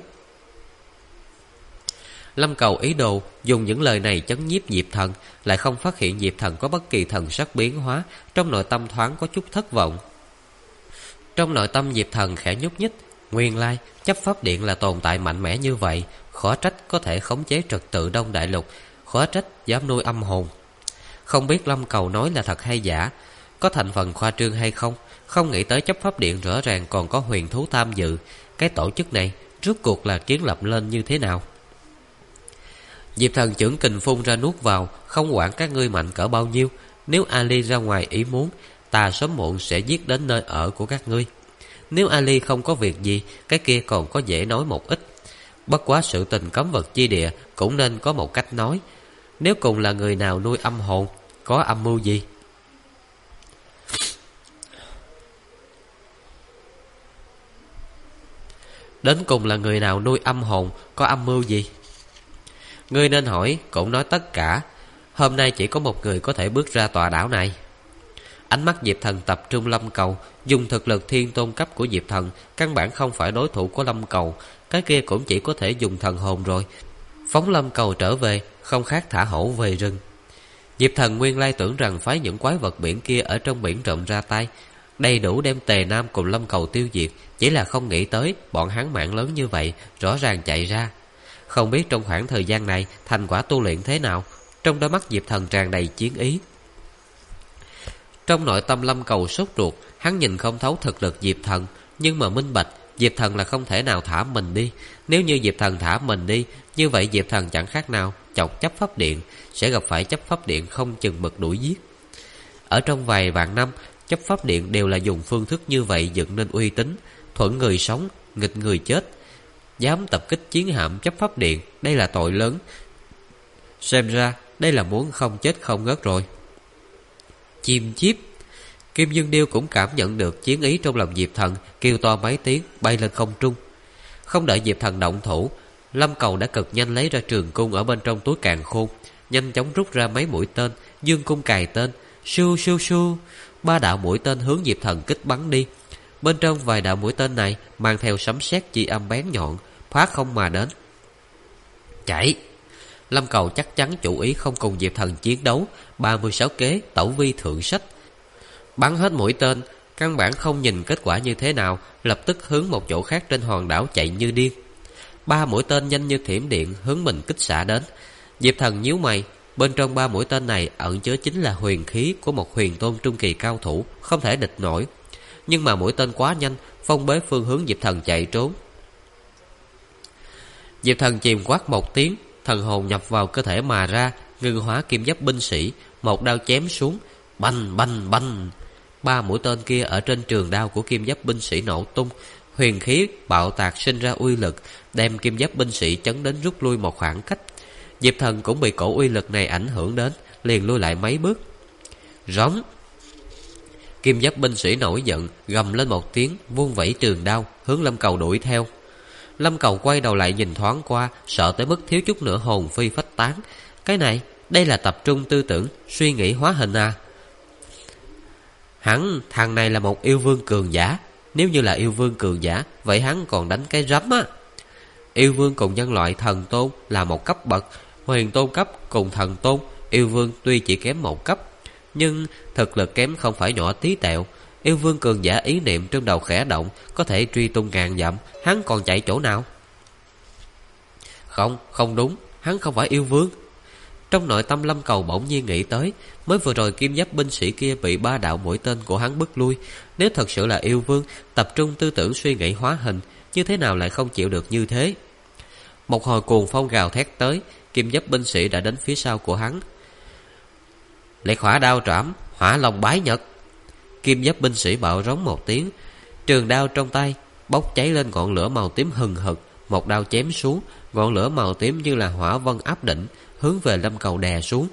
Lâm Cầu ý đồ dùng những lời này chấn nhiếp Diệp Thần, lại không phát hiện Diệp Thần có bất kỳ thần sắc biến hóa, trong nội tâm thoáng có chút thất vọng. Trong nội tâm Diệp Thần khẽ nhúc nhích, nguyên lai chấp pháp điện là tồn tại mạnh mẽ như vậy, khó trách có thể khống chế trật tự Đông Đại Lục, khó trách dám nuôi âm hồn. Không biết Lâm Cầu nói là thật hay giả, có thành phần khoa trương hay không. Không nghĩ tới chấp pháp điện rõ ràng còn có huyền thú tham dự. Cái tổ chức này rốt cuộc là kiến lập lên như thế nào? Diệp Thần chưởng kình phun ra nuốt vào, không quản các ngươi mạnh cỡ bao nhiêu. Nếu Ali ra ngoài ý muốn, ta sớm muộn sẽ giết đến nơi ở của các ngươi. Nếu Ali không có việc gì, cái kia còn có dễ nói một ít. Bất quá sự tình cấm vật chi địa cũng nên có một cách nói. Nếu cùng là người nào nuôi âm hồn, có âm mưu gì? Đến cùng là người nào nuôi âm hồn, có âm mưu gì? Ngươi nên hỏi, cũng nói tất cả. Hôm nay chỉ có một người có thể bước ra tòa đảo này. Ánh mắt Diệp Thần tập trung Lâm Cầu. Dùng thực lực thiên tôn cấp của Diệp Thần, căn bản không phải đối thủ của Lâm Cầu. Cái kia cũng chỉ có thể dùng thần hồn rồi. Phóng Lâm Cầu trở về, không khác thả hổ về rừng. Diệp Thần nguyên lai tưởng rằng phái những quái vật biển kia ở trong biển rộng ra tay, đầy đủ đem Tề Nam cùng Lâm Cầu tiêu diệt. Chỉ là không nghĩ tới bọn hắn mạng lớn như vậy rõ ràng chạy ra. Không biết trong khoảng thời gian này thành quả tu luyện thế nào. Trong đôi mắt Diệp Thần tràn đầy chiến ý. Trong nội tâm Lâm Cầu sốt ruột. Hắn nhìn không thấu thực lực Diệp Thần, nhưng mà minh bạch Diệp Thần là không thể nào thả mình đi. Nếu như Diệp Thần thả mình đi, như vậy Diệp Thần chẳng khác nào chọc chấp pháp điện, sẽ gặp phải chấp pháp điện không chừng mực đuổi giết. Ở trong vài vạn năm, chấp pháp điện đều là dùng phương thức như vậy dựng nên uy tín, thuận người sống, nghịch người chết. Dám tập kích chiến hạm chấp pháp điện, đây là tội lớn. Xem ra đây là muốn không chết không ngớt rồi. Chim chiếp. Kim Dương Điêu cũng cảm nhận được chiến ý trong lòng Diệp Thần, kêu to mấy tiếng bay lên không trung. Không đợi Diệp Thần động thủ, Lâm Cầu đã cực nhanh lấy ra trường cung ở bên trong túi càn khôn, nhanh chóng rút ra mấy mũi tên, dương cung cài tên, siêu siêu siêu. 3 đạo mũi tên hướng Diệp Thần kích bắn đi. Bên trong vài đạo mũi tên này mang theo sấm sét chi âm bén nhọn, phá không mà đến. Chạy! Lâm Cầu chắc chắn chủ ý không cùng Diệp Thần chiến đấu, 36 kế tẩu vi thượng sách. Bắn hết mũi tên, căn bản không nhìn kết quả như thế nào, lập tức hướng một chỗ khác trên hòn đảo chạy như điên. 3 mũi tên nhanh như thiểm điện hướng mình kích xạ đến. Diệp Thần nhíu mày, bên trong 3 mũi tên này ẩn chứa chính là huyền khí của một huyền tôn trung kỳ cao thủ, không thể địch nổi. Nhưng mà mũi tên quá nhanh, phong bế phương hướng Diệp Thần chạy trốn. Diệp Thần chìm quát một tiếng, thần hồn nhập vào cơ thể mà ra, ngưng hóa kim giáp binh sĩ, một đao chém xuống, bành bành bành. 3 mũi tên kia ở trên trường đao của kim giáp binh sĩ nổ tung, huyền khí bạo tạc sinh ra uy lực, đem kim giáp binh sĩ chấn đến rút lui một khoảng cách. Diệp Thần cũng bị cổ uy lực này ảnh hưởng đến, liền lui lại mấy bước. Rống! Kim giáp binh sĩ nổi giận, gầm lên một tiếng, vung vẩy trường đao hướng Lâm Cầu đuổi theo. Lâm Cầu quay đầu lại nhìn thoáng qua, sợ tới mức thiếu chút nữa hồn phi phách tán. Cái này, đây là tập trung tư tưởng, suy nghĩ hóa hình à? Thằng này là một yêu vương cường giả. Nếu như là yêu vương cường giả, vậy hắn còn đánh cái rắm á. Yêu vương cùng nhân loại thần tôn là một cấp bậc. Huyền tôn cấp cùng thần tôn, yêu vương tuy chỉ kém một cấp, nhưng thực lực kém không phải nhỏ tí tẹo. Yêu vương cường giả ý niệm trong đầu khẽ động, có thể truy tung ngàn dặm. Hắn còn chạy chỗ nào? Không đúng, hắn không phải yêu vương. Trong nội tâm Lâm Cầu bỗng nhiên nghĩ tới, mới vừa rồi kim giáp binh sĩ kia bị 3 đạo mũi tên của hắn bức lui. Nếu thật sự là yêu vương, tập trung tư tưởng suy nghĩ hóa hình, như thế nào lại không chịu được như thế? Một hồi cuồng phong gào thét tới, kim giáp binh sĩ đã đến phía sau của hắn. Liệt hỏa đao trảm, hỏa long bái nhật. Kim giáp binh sĩ bạo rống một tiếng, trường đao trong tay bốc cháy lên ngọn lửa màu tím hừng hực, một đao chém xuống, ngọn lửa màu tím như là hỏa vân áp đỉnh, hướng về Lâm Cầu đè xuống.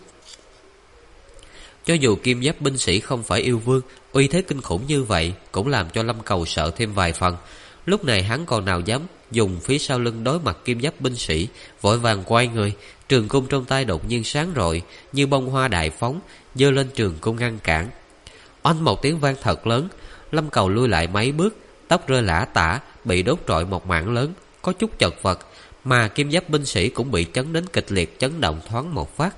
Cho dù kim giáp binh sĩ không phải yêu vương, uy thế kinh khủng như vậy cũng làm cho Lâm Cầu sợ thêm vài phần. Lúc này hắn còn nào dám dùng phía sau lưng đối mặt kim giáp binh sĩ, vội vàng quay người, trường cung trong tay đột nhiên sáng rọi như bông hoa đại phóng, giơ lên trường cung ngăn cản. Oanh một tiếng vang thật lớn, Lâm Cầu lui lại mấy bước, tóc rơi lả tả, bị đốt trọi một mảng lớn, có chút chật vật, mà kim giáp binh sĩ cũng bị chấn đến kịch liệt, chấn động thoáng một phát.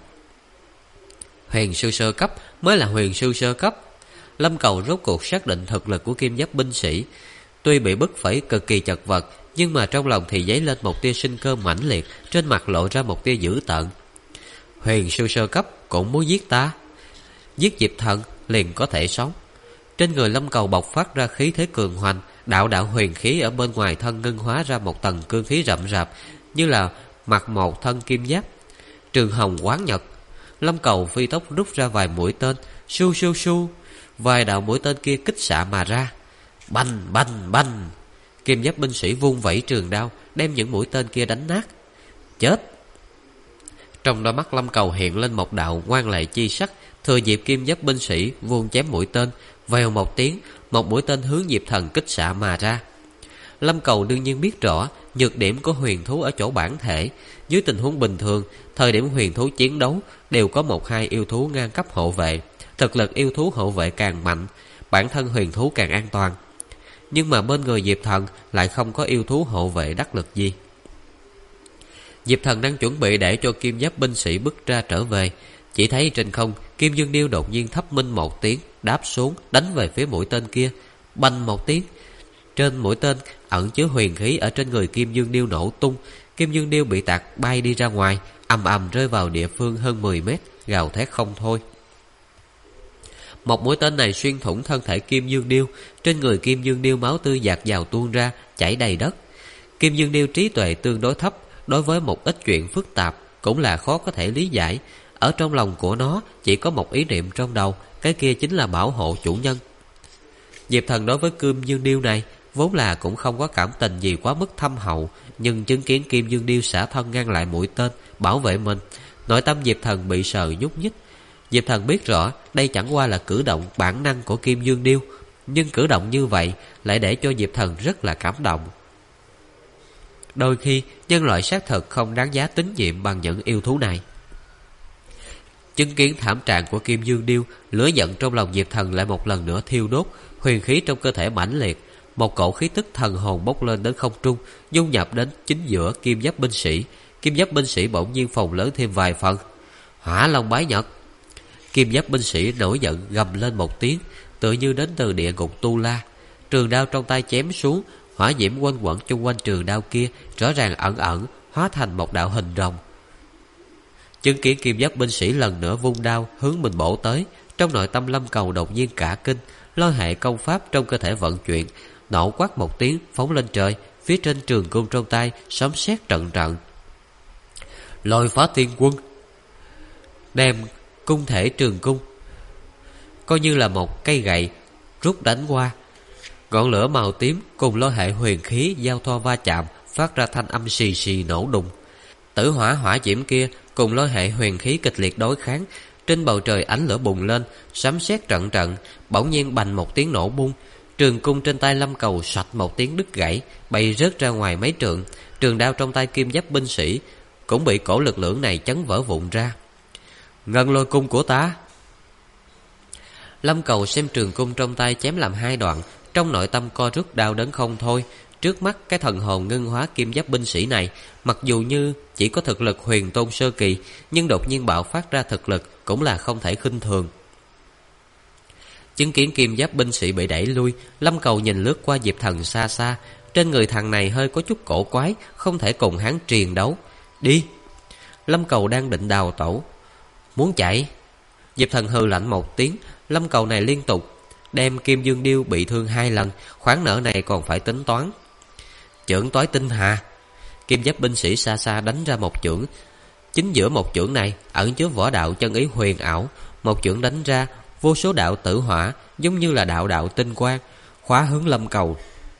Huyền sư sơ cấp mới là huyền sư sơ cấp. Lâm Cầu rốt cuộc xác định thực lực của kim giáp binh sĩ. Tuy bị bức phải cực kỳ chật vật, nhưng mà trong lòng thì dấy lên một tia sinh cơ mãnh liệt, trên mặt lộ ra một tia dữ tợn. Huyền sư sơ cấp cũng muốn giết ta? Giết Diệp Thần liền có thể sống. Trên người Lâm Cầu bộc phát ra khí thế cường hoành, đạo đạo huyền khí ở bên ngoài thân ngưng hóa ra một tầng cương khí rậm rạp, như là mặc một thân kim giáp. Trường hồng quán nhật. Lâm Cầu phi tốc rút ra vài mũi tên, su su su, vài đạo mũi tên kia kích xạ mà ra. Bành bành bành. Kim giáp binh sĩ vung vẩy trường đao, đem những mũi tên kia đánh nát. Chết. Trong đôi mắt Lâm Cầu hiện lên một đạo ngoan lệ chi sắc, thừa dịp kim giáp binh sĩ vung chém mũi tên, vèo một tiếng, một mũi tên hướng Diệp Thần kích xạ mà ra. Lâm Cầu đương nhiên biết rõ nhược điểm của huyền thú ở chỗ bản thể. Dưới tình huống bình thường, thời điểm huyền thú chiến đấu đều có 1-2 yêu thú ngang cấp hộ vệ. Thực lực yêu thú hộ vệ càng mạnh, bản thân huyền thú càng an toàn. Nhưng mà bên người Diệp Thần lại không có yêu thú hộ vệ đắc lực gì. Diệp Thần đang chuẩn bị để cho kim giáp binh sĩ bước ra trở về, chỉ thấy trên không Kim Dương Điêu đột nhiên thấp minh một tiếng, đáp xuống đánh về phía mũi tên kia. Bành một tiếng, trên mũi tên ẩn chứa huyền khí ở trên người Kim Dương Điêu nổ tung. Kim Dương Điêu bị tạc bay đi ra ngoài, ầm ầm rơi vào địa phương hơn 10 mét, gào thét không thôi. Một mũi tên này xuyên thủng thân thể Kim Dương Điêu, trên người Kim Dương Điêu máu tươi dạt dào tuôn ra, chảy đầy đất. Kim Dương Điêu trí tuệ tương đối thấp, đối với một ít chuyện phức tạp cũng là khó có thể lý giải. Ở trong lòng của nó chỉ có một ý niệm trong đầu, cái kia chính là bảo hộ chủ nhân. Diệp Thần đối với Kim Dương Điêu này vốn là cũng không có cảm tình gì quá mức thâm hậu, nhưng chứng kiến Kim Dương Điêu xả thân ngăn lại mũi tên, bảo vệ mình, nội tâm Diệp Thần bị sờ nhúc nhích. Diệp Thần biết rõ đây chẳng qua là cử động bản năng của Kim Dương Điêu, nhưng cử động như vậy lại để cho Diệp Thần rất là cảm động. Đôi khi nhân loại xác thực không đáng giá tín nhiệm bằng những yêu thú này. Chứng kiến thảm trạng của Kim Dương Điêu, lửa giận trong lòng Diệp Thần lại một lần nữa thiêu đốt, huyền khí trong cơ thể mãnh liệt, một cổ khí tức thần hồn bốc lên đến không trung, dung nhập đến chính giữa kim giáp binh sĩ. Kim giáp binh sĩ bỗng nhiên phồng lớn thêm vài phần. Hỏa long bái nhật. Kim giáp binh sĩ nổi giận gầm lên một tiếng, tựa như đến từ địa ngục Tu La. Trường đao trong tay chém xuống, hỏa diễm quanh quẩn chung quanh trường đao kia rõ ràng ẩn ẩn hóa thành một đạo hình rồng. Chứng kiến kim giáp binh sĩ lần nữa vung đao hướng mình bổ tới, trong nội tâm Lâm Cầu đột nhiên cả kinh, lôi hệ công pháp trong cơ thể vận chuyển, nổ quát một tiếng phóng lên trời, phía trên trường cung trong tay sấm sét trận trận. Lôi phá thiên quân, đem cung thể trường cung coi như là một cây gậy rút đánh qua. Ngọn lửa màu tím cùng lôi hệ huyền khí giao thoa va chạm, phát ra thanh âm xì xì nổ đùng. Tử hỏa hỏa diễm kia cùng lôi hệ huyền khí kịch liệt đối kháng, Trên bầu trời ánh lửa bùng lên, sấm sét trận trận. Bỗng nhiên bành một tiếng nổ bung, trường cung trên tay Lâm Cầu sạch một tiếng đứt gãy, bay rớt ra ngoài mấy trượng. Trường đao trong tay Kim Giáp binh sĩ cũng bị cổ lực lưỡng này chấn vỡ vụn ra. Ngân Lôi cung của ta! Lâm Cầu xem trường cung trong tay chém làm hai đoạn, trong nội tâm co rút đau đớn không thôi. Trước mắt cái thần hồn ngân hóa Kim Giáp binh sĩ này, mặc dù như chỉ có thực lực huyền tôn sơ kỳ, nhưng đột nhiên bạo phát ra thực lực cũng là không thể khinh thường. Chứng kiến Kim Giáp binh sĩ bị đẩy lui, Lâm Cầu nhìn lướt qua Diệp Thần xa xa. Trên người thằng này hơi có chút cổ quái, không thể cùng hắn triền đấu. Đi! Lâm Cầu đang định đào tẩu. Muốn chạy? Diệp Thần hừ lạnh một tiếng. Lâm Cầu này liên tục đem Kim Dương Điêu bị thương 2 lần, khoản nợ này còn phải tính toán. Chưởng Toái Tinh Hà! Kim Giáp binh sĩ xa xa đánh ra một chưởng. Chính giữa một chưởng này ẩn chứa võ đạo chân ý huyền ảo. Một chưởng đánh ra, vô số đạo tử hỏa giống như là đạo đạo tinh quang khóa hướng Lâm Cầu.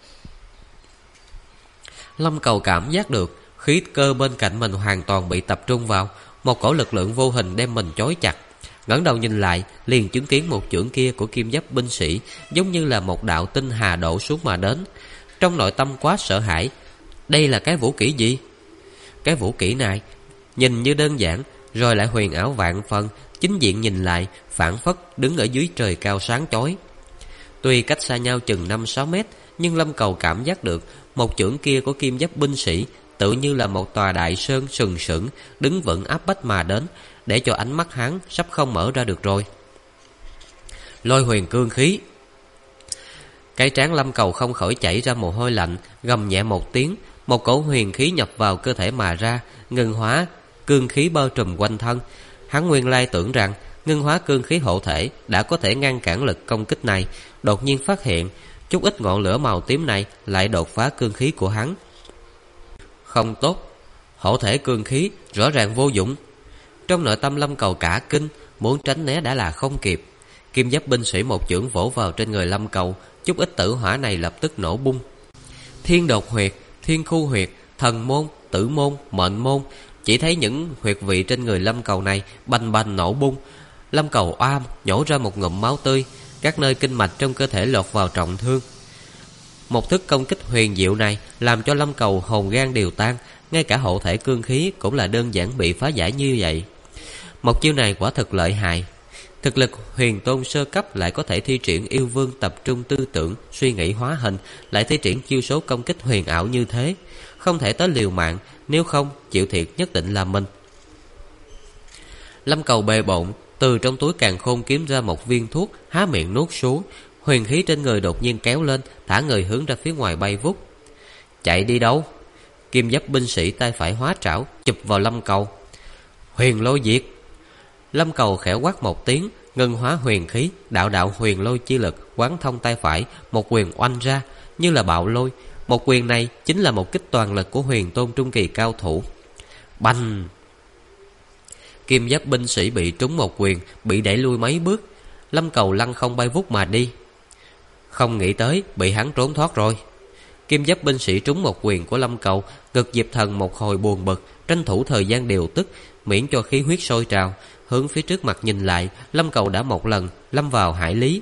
Lâm Cầu cảm giác được khí cơ bên cạnh mình hoàn toàn bị tập trung vào, một cổ lực lượng vô hình đem mình chói chặt. Ngẩng đầu nhìn lại, liền chứng kiến một chưởng kia của Kim Giáp binh sĩ giống như là một đạo tinh hà đổ xuống mà đến. Trong nội tâm quá sợ hãi. Đây là cái vũ kỹ gì? Cái vũ kỹ này nhìn như đơn giản, rồi lại huyền ảo vạn phần. Chính diện nhìn lại, phảng phất đứng ở dưới trời cao sáng chói. Tuy cách xa nhau chừng 5-6 mét, nhưng Lâm Cầu cảm giác được một chưởng kia của Kim Giáp binh sĩ tự như là một tòa đại sơn sừng sững đứng vững áp bách mà đến, để cho ánh mắt hắn sắp không mở ra được rồi. Lôi huyền cương khí! Cái trán Lâm Cầu không khỏi chảy ra mồ hôi lạnh, gầm nhẹ một tiếng, một cổ huyền khí nhập vào cơ thể mà ra, ngưng hóa cương khí bao trùm quanh thân. Hắn nguyên lai tưởng rằng ngưng hóa cương khí hộ thể đã có thể ngăn cản lực công kích này, đột nhiên phát hiện chút ít ngọn lửa màu tím này lại đột phá cương khí của hắn. Không tốt, hộ thể cương khí rõ ràng vô dụng. Trong nội tâm Lâm Cầu cả kinh, muốn tránh né đã là không kịp. Kim Giáp binh sĩ một chưởng vỗ vào trên người Lâm Cầu, chút ít tử hỏa này lập tức nổ bung. Thiên đột huyệt, thiên khu huyệt, thần môn, tử môn, mệnh môn, chỉ thấy những huyệt vị trên người Lâm Cầu này bành bành nổ bung. Lâm Cầu oam nhổ ra một ngụm máu tươi, các nơi kinh mạch trong cơ thể lọt vào trọng thương. Một thức công kích huyền diệu này làm cho Lâm Cầu hồn gan đều tan, ngay cả hộ thể cương khí cũng là đơn giản bị phá giải như vậy. Một chiêu này quả thực lợi hại. Thực lực huyền tôn sơ cấp lại có thể thi triển yêu vương tập trung tư tưởng, suy nghĩ hóa hình, lại thi triển chiêu số công kích huyền ảo như thế. Không thể tới liều mạng, nếu không chịu thiệt nhất định là mình. Lâm Cầu bề bộn, từ trong túi càn khôn kiếm ra một viên thuốc, há miệng nuốt xuống. Huyền khí trên người đột nhiên kéo lên, thả người hướng ra phía ngoài bay vút. Chạy đi đâu? Kim Giáp binh sĩ tay phải hóa trảo chụp vào Lâm Cầu. Huyền lôi diệt! Lâm Cầu khẽ quát một tiếng, ngân hóa huyền khí, đạo đạo huyền lôi chi lực quán thông tay phải, một quyền oanh ra như là bạo lôi. Một quyền này chính là một kích toàn lực của huyền tôn trung kỳ cao thủ. Bành! Kim Giáp binh sĩ bị trúng một quyền, bị đẩy lui mấy bước. Lâm Cầu lăn không bay vút mà đi. Không nghĩ tới bị hắn trốn thoát rồi. Kim Giáp binh sĩ trúng một quyền của Lâm Cầu, ngực Diệp Thần một hồi buồn bực, tranh thủ thời gian điều tức, miễn cho khí huyết sôi trào. Hướng phía trước mặt nhìn lại, Lâm Cầu đã một lần lâm vào hải lý.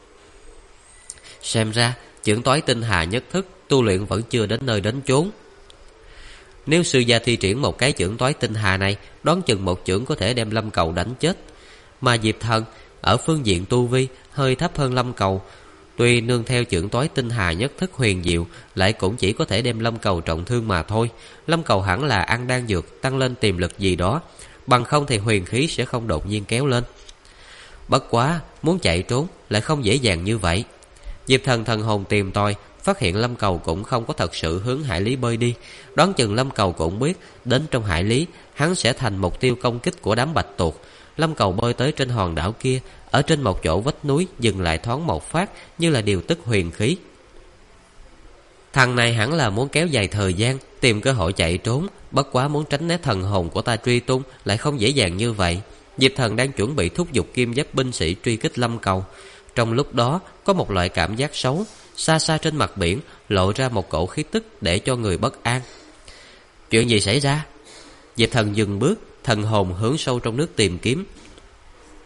Xem ra chưởng Toái Tinh Hà nhất thức tu luyện vẫn chưa đến nơi đến chốn. Nếu sư gia thi triển một cái chưởng Toái Tinh Hà này, đoán chừng một chưởng có thể đem Lâm Cầu đánh chết. Mà Diệp Thần ở phương diện tu vi hơi thấp hơn Lâm Cầu, tuy nương theo chưởng Toái Tinh Hà nhất thức huyền diệu, lại cũng chỉ có thể đem Lâm Cầu trọng thương mà thôi. Lâm Cầu hẳn là ăn đan dược tăng lên tiềm lực gì đó, bằng không thì huyền khí sẽ không đột nhiên kéo lên. Bất quá muốn chạy trốn lại không dễ dàng như vậy. Diệp Thần thần hồn tìm tòi, phát hiện Lâm Cầu cũng không có thật sự hướng hải lý bơi đi. Đoán chừng Lâm Cầu cũng biết đến trong hải lý hắn sẽ thành mục tiêu công kích của đám bạch tuộc. Lâm Cầu bơi tới trên hòn đảo kia, ở trên một chỗ vách núi dừng lại thoáng một phát, như là điều tức huyền khí. Thằng này hẳn là muốn kéo dài thời gian, tìm cơ hội chạy trốn. Bất quá muốn tránh né thần hồn của ta truy tung lại không dễ dàng như vậy. Diệp Thần đang chuẩn bị thúc giục Kim Giáp binh sĩ truy kích Lâm Cầu. Trong lúc đó có một loại cảm giác xấu, xa xa trên mặt biển lộ ra một cổ khí tức để cho người bất an. Chuyện gì xảy ra? Diệp Thần dừng bước, thần hồn hướng sâu trong nước tìm kiếm.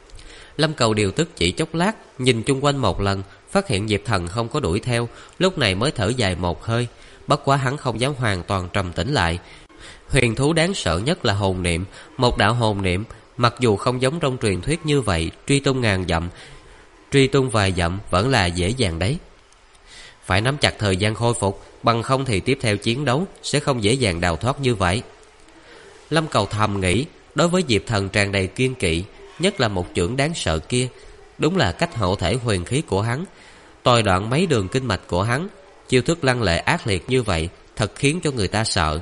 Lâm Cầu điều tức chỉ chốc lát, nhìn chung quanh một lần, phát hiện Diệp Thần không có đuổi theo, lúc này mới thở dài một hơi. Bất quá hắn không dám hoàn toàn trầm tĩnh lại. Huyền thú đáng sợ nhất là hồn niệm. Một đạo hồn niệm, mặc dù không giống trong truyền thuyết như vậy, truy tung ngàn dặm, truy tung vài dặm vẫn là dễ dàng đấy. Phải nắm chặt thời gian khôi phục, bằng không thì tiếp theo chiến đấu sẽ không dễ dàng đào thoát như vậy. Lâm Cầu thầm nghĩ, đối với Diệp Thần tràn đầy kiên kỵ, nhất là một chưởng đáng sợ kia, đúng là cách hộ thể huyền khí của hắn, tồi đoạn mấy đường kinh mạch của hắn. Chiêu thức lăng lệ ác liệt như vậy thật khiến cho người ta sợ.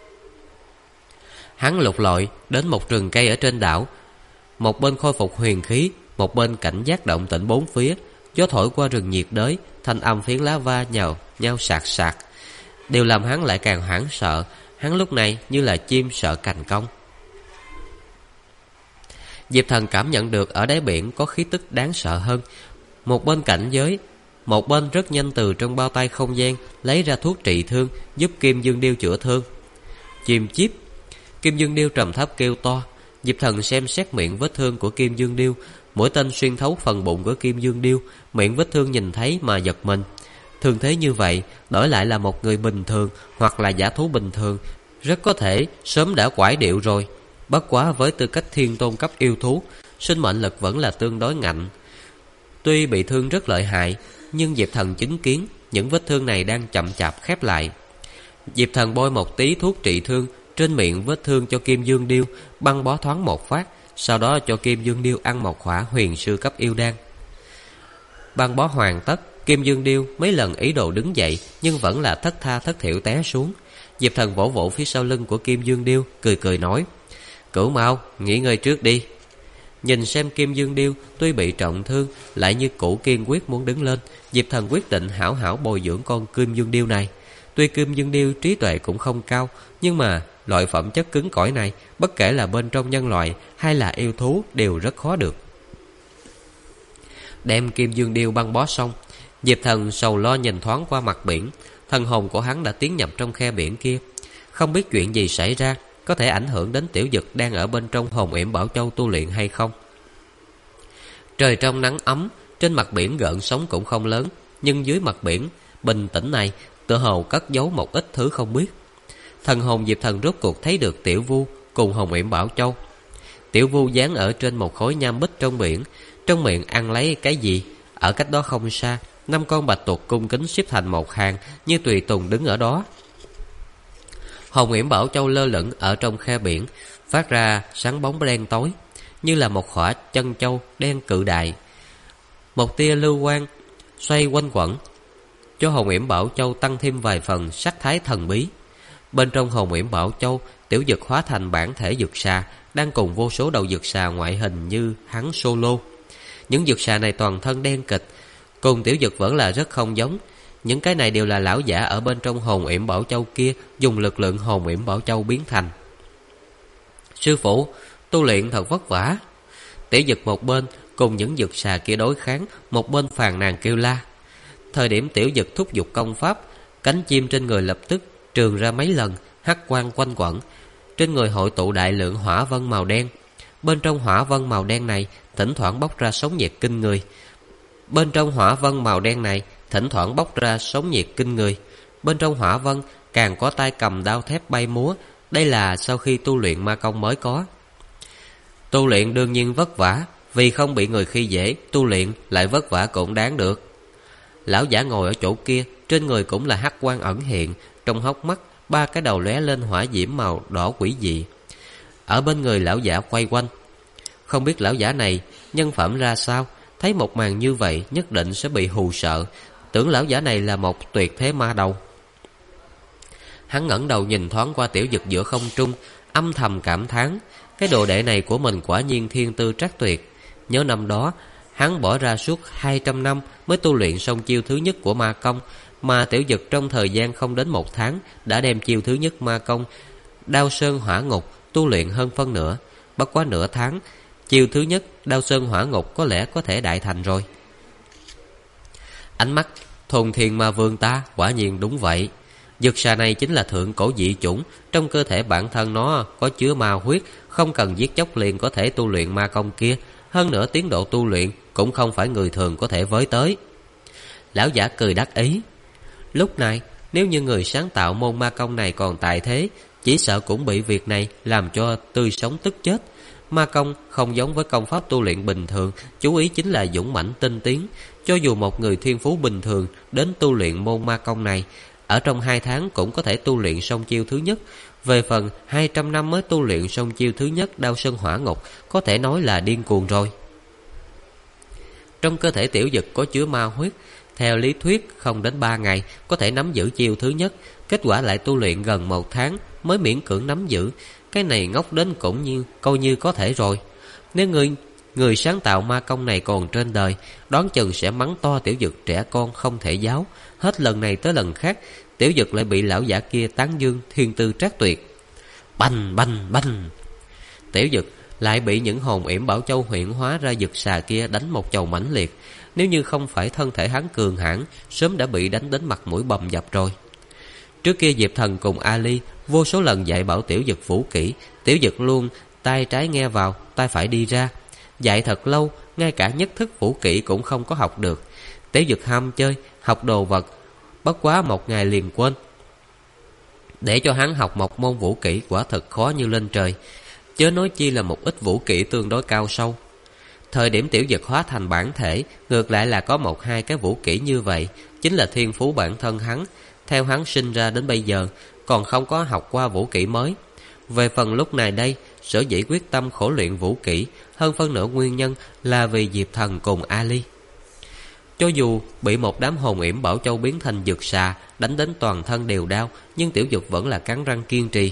Hắn lục lọi đến một rừng cây ở trên đảo, một bên khôi phục huyền khí, một bên cảnh giác động tĩnh bốn phía. Gió thổi qua rừng nhiệt đới, thanh âm phiến lá va nhào nhau sạc sạc, điều làm hắn lại càng hoảng sợ. Hắn lúc này như là chim sợ cành cong. Diệp Thần cảm nhận được ở đáy biển có khí tức đáng sợ hơn. Một bên cảnh giới, một bên rất nhanh từ trong bao tay không gian lấy ra thuốc trị thương, giúp Kim Dương Điêu chữa thương. Chim chíp. Kim Dương Điêu trầm thấp kêu to. Diệp Thần xem xét miệng vết thương của Kim Dương Điêu, mũi tên xuyên thấu phần bụng của Kim Dương Điêu, miệng vết thương nhìn thấy mà giật mình. Thương thế như vậy, đổi lại là một người bình thường hoặc là giả thú bình thường, rất có thể sớm đã quải điệu rồi. Bất quá với tư cách thiên tôn cấp yêu thú, sinh mệnh lực vẫn là tương đối ngạnh. Tuy bị thương rất lợi hại, nhưng Diệp Thần chứng kiến những vết thương này đang chậm chạp khép lại. Diệp Thần bôi một tí thuốc trị thương trên miệng vết thương cho Kim Dương Điêu, băng bó thoáng một phát, sau đó cho Kim Dương Điêu ăn một khỏa huyền sư cấp yêu đan. Băng bó hoàn tất, Kim Dương Điêu mấy lần ý đồ đứng dậy, nhưng vẫn là thất tha thất thiểu té xuống. Diệp Thần vỗ vỗ phía sau lưng của Kim Dương Điêu, cười cười nói: Cửu mau, nghỉ ngơi trước đi. Nhìn xem Kim Dương Điêu tuy bị trọng thương, lại như cũ kiên quyết muốn đứng lên. Diệp Thần quyết định hảo hảo bồi dưỡng con Kim Dương Điêu này. Tuy Kim Dương Điêu trí tuệ cũng không cao, nhưng mà loại phẩm chất cứng cỏi này, bất kể là bên trong nhân loại hay là yêu thú đều rất khó được. Đem Kim Dương Điêu băng bó xong, Diệp Thần sầu lo nhìn thoáng qua mặt biển. Thần hồn của hắn đã tiến nhập trong khe biển kia. Không biết chuyện gì xảy ra, có thể ảnh hưởng đến Tiểu Dực đang ở bên trong Hồn Yểm Bảo Châu tu luyện hay không. Trời trong nắng ấm, trên mặt biển gợn sóng cũng không lớn, nhưng dưới mặt biển bình tĩnh này tựa hồ cất giấu một ít thứ không biết. Thần hồn Diệp Thần rốt cuộc thấy được Tiểu Vu cùng Hồn Yểm Bảo Châu. Tiểu Vu dán ở trên một khối nham bích trong biển, trong miệng ăn lấy cái gì. Ở cách đó không xa, 5 con bạch tuộc cung kính xếp thành một hàng như tùy tùng đứng ở đó. Hồn Yểm Bảo Châu lơ lửng ở trong khe biển, phát ra sáng bóng đen tối, như là một khỏa chân châu đen cự đại. Một tia lưu quang xoay quanh quẩn, cho Hồn Yểm Bảo Châu tăng thêm vài phần sắc thái thần bí. Bên trong Hồn Yểm Bảo Châu, Tiểu Dực hóa thành bản thể dực xà, đang cùng vô số đầu dực xà ngoại hình như hắn solo. Những dực xà này toàn thân đen kịch, cùng Tiểu Dực vẫn là rất không giống. Những cái này đều là lão giả ở bên trong Hồn Yểm Bảo Châu kia dùng lực lượng Hồn Yểm Bảo Châu biến thành. Sư phụ, tu luyện thật vất vả. Tiểu Dực một bên cùng những dực xà kia đối kháng, một bên phàn nàn kêu la. Thời điểm Tiểu Dực thúc giục công pháp, cánh chim trên người lập tức trường ra mấy lần, hắc quang quanh quẩn. Trên người hội tụ đại lượng hỏa vân màu đen. Bên trong hỏa vân màu đen này thỉnh thoảng bốc ra sóng nhiệt kinh người. Bên trong hỏa vân màu đen này thỉnh thoảng bốc ra sóng nhiệt kinh người. Bên trong hỏa vân càng có tay cầm đao thép bay múa. Đây là sau khi tu luyện ma công mới có. Tu luyện đương nhiên vất vả, vì không bị người khi dễ, tu luyện lại vất vả cũng đáng được. Lão giả ngồi ở chỗ kia, trên người cũng là hắc quang ẩn hiện, trong hốc mắt 3 cái đầu lóe lên hỏa diễm màu đỏ quỷ dị. Ở bên người lão giả quay quanh. Không biết lão giả này nhân phẩm ra sao, thấy một màn như vậy nhất định sẽ bị hù sợ, tưởng lão giả này là một tuyệt thế ma đầu. Hắn ngẩng đầu nhìn thoáng qua Tiểu Dực giữa không trung, âm thầm cảm thán, cái đồ đệ này của mình quả nhiên thiên tư trắc tuyệt. Nhớ năm đó hắn bỏ ra suốt 200 năm mới tu luyện xong chiêu thứ nhất của ma công, mà Tiểu Dực trong thời gian không đến 1 tháng đã đem chiêu thứ nhất ma công Đao Sơn Hỏa Ngục tu luyện hơn phân nửa. Bất quá nửa tháng, chiêu thứ nhất Đao Sơn Hỏa Ngục có lẽ có thể đại thành rồi. Ánh mắt thuần thiên ma vương ta quả nhiên đúng vậy. Dực xà này chính là thượng cổ dị chủng, trong cơ thể bản thân nó có chứa ma huyết, không cần giết chóc liền có thể tu luyện ma công kia. hơn nữa tiến độ tu luyện cũng không phải người thường có thể với tới. Lão giả cười đắc ý. Lúc này nếu như người sáng tạo môn ma công này còn tại thế, chỉ sợ cũng bị việc này làm cho tươi sống tức chết. Ma công không giống với công pháp tu luyện bình thường, chú ý chính là dũng mãnh tinh tiến. Cho dù một người thiên phú bình thường đến tu luyện môn ma công này, ở trong 2 tháng cũng có thể tu luyện xong chiêu thứ nhất. Về phần 200 năm mới tu luyện xong chiêu thứ nhất Đao Sơn Hỏa Ngục, có thể nói là điên cuồng rồi. Trong cơ thể Tiểu Dực có chứa ma huyết, theo lý thuyết không đến 3 ngày có thể nắm giữ chiêu thứ nhất. Kết quả lại tu luyện gần 1 tháng mới miễn cưỡng nắm giữ. Cái này ngốc đến cũng coi như có thể rồi. Nếu người sáng tạo ma công này còn trên đời, đoán chừng sẽ mắng to Tiểu Dực trẻ con không thể giáo. Hết lần này tới lần khác, Tiểu Dực lại bị lão giả kia tán dương thiên tư trác tuyệt. Bành bành bành, Tiểu Dực lại bị những hồn yểm Bảo Châu huyễn hóa ra dực xà kia đánh một chầu mãnh liệt. Nếu như không phải thân thể hắn cường hãn, sớm đã bị đánh đến mặt mũi bầm dập rồi. Trước kia Diệp Thần cùng Ali vô số lần dạy bảo Tiểu Dực vũ kỹ, Tiểu Dực luôn tay trái nghe vào, tay phải đi ra. Dạy thật lâu, ngay cả nhất thức vũ kỹ cũng không có học được. Tiểu Dực ham chơi, học đồ vật, bất quá 1 ngày liền quên. Để cho hắn học một môn vũ kỹ quả thật khó như lên trời, chớ nói chi là một ít vũ kỹ tương đối cao sâu. Thời điểm Tiểu Dực hóa thành bản thể, ngược lại là có 1-2 cái vũ kỹ như vậy, chính là thiên phú bản thân hắn. Theo hắn sinh ra đến bây giờ, còn không có học qua vũ kỹ mới. Về phần lúc này đây, sở dĩ quyết tâm khổ luyện vũ kỹ, hơn phân nửa nguyên nhân là vì Diệp Thần cùng Ali. Cho dù bị một đám hồn yểm Bảo Châu biến thành dực xà đánh đến toàn thân đều đau, nhưng Tiểu Dực vẫn là cắn răng kiên trì.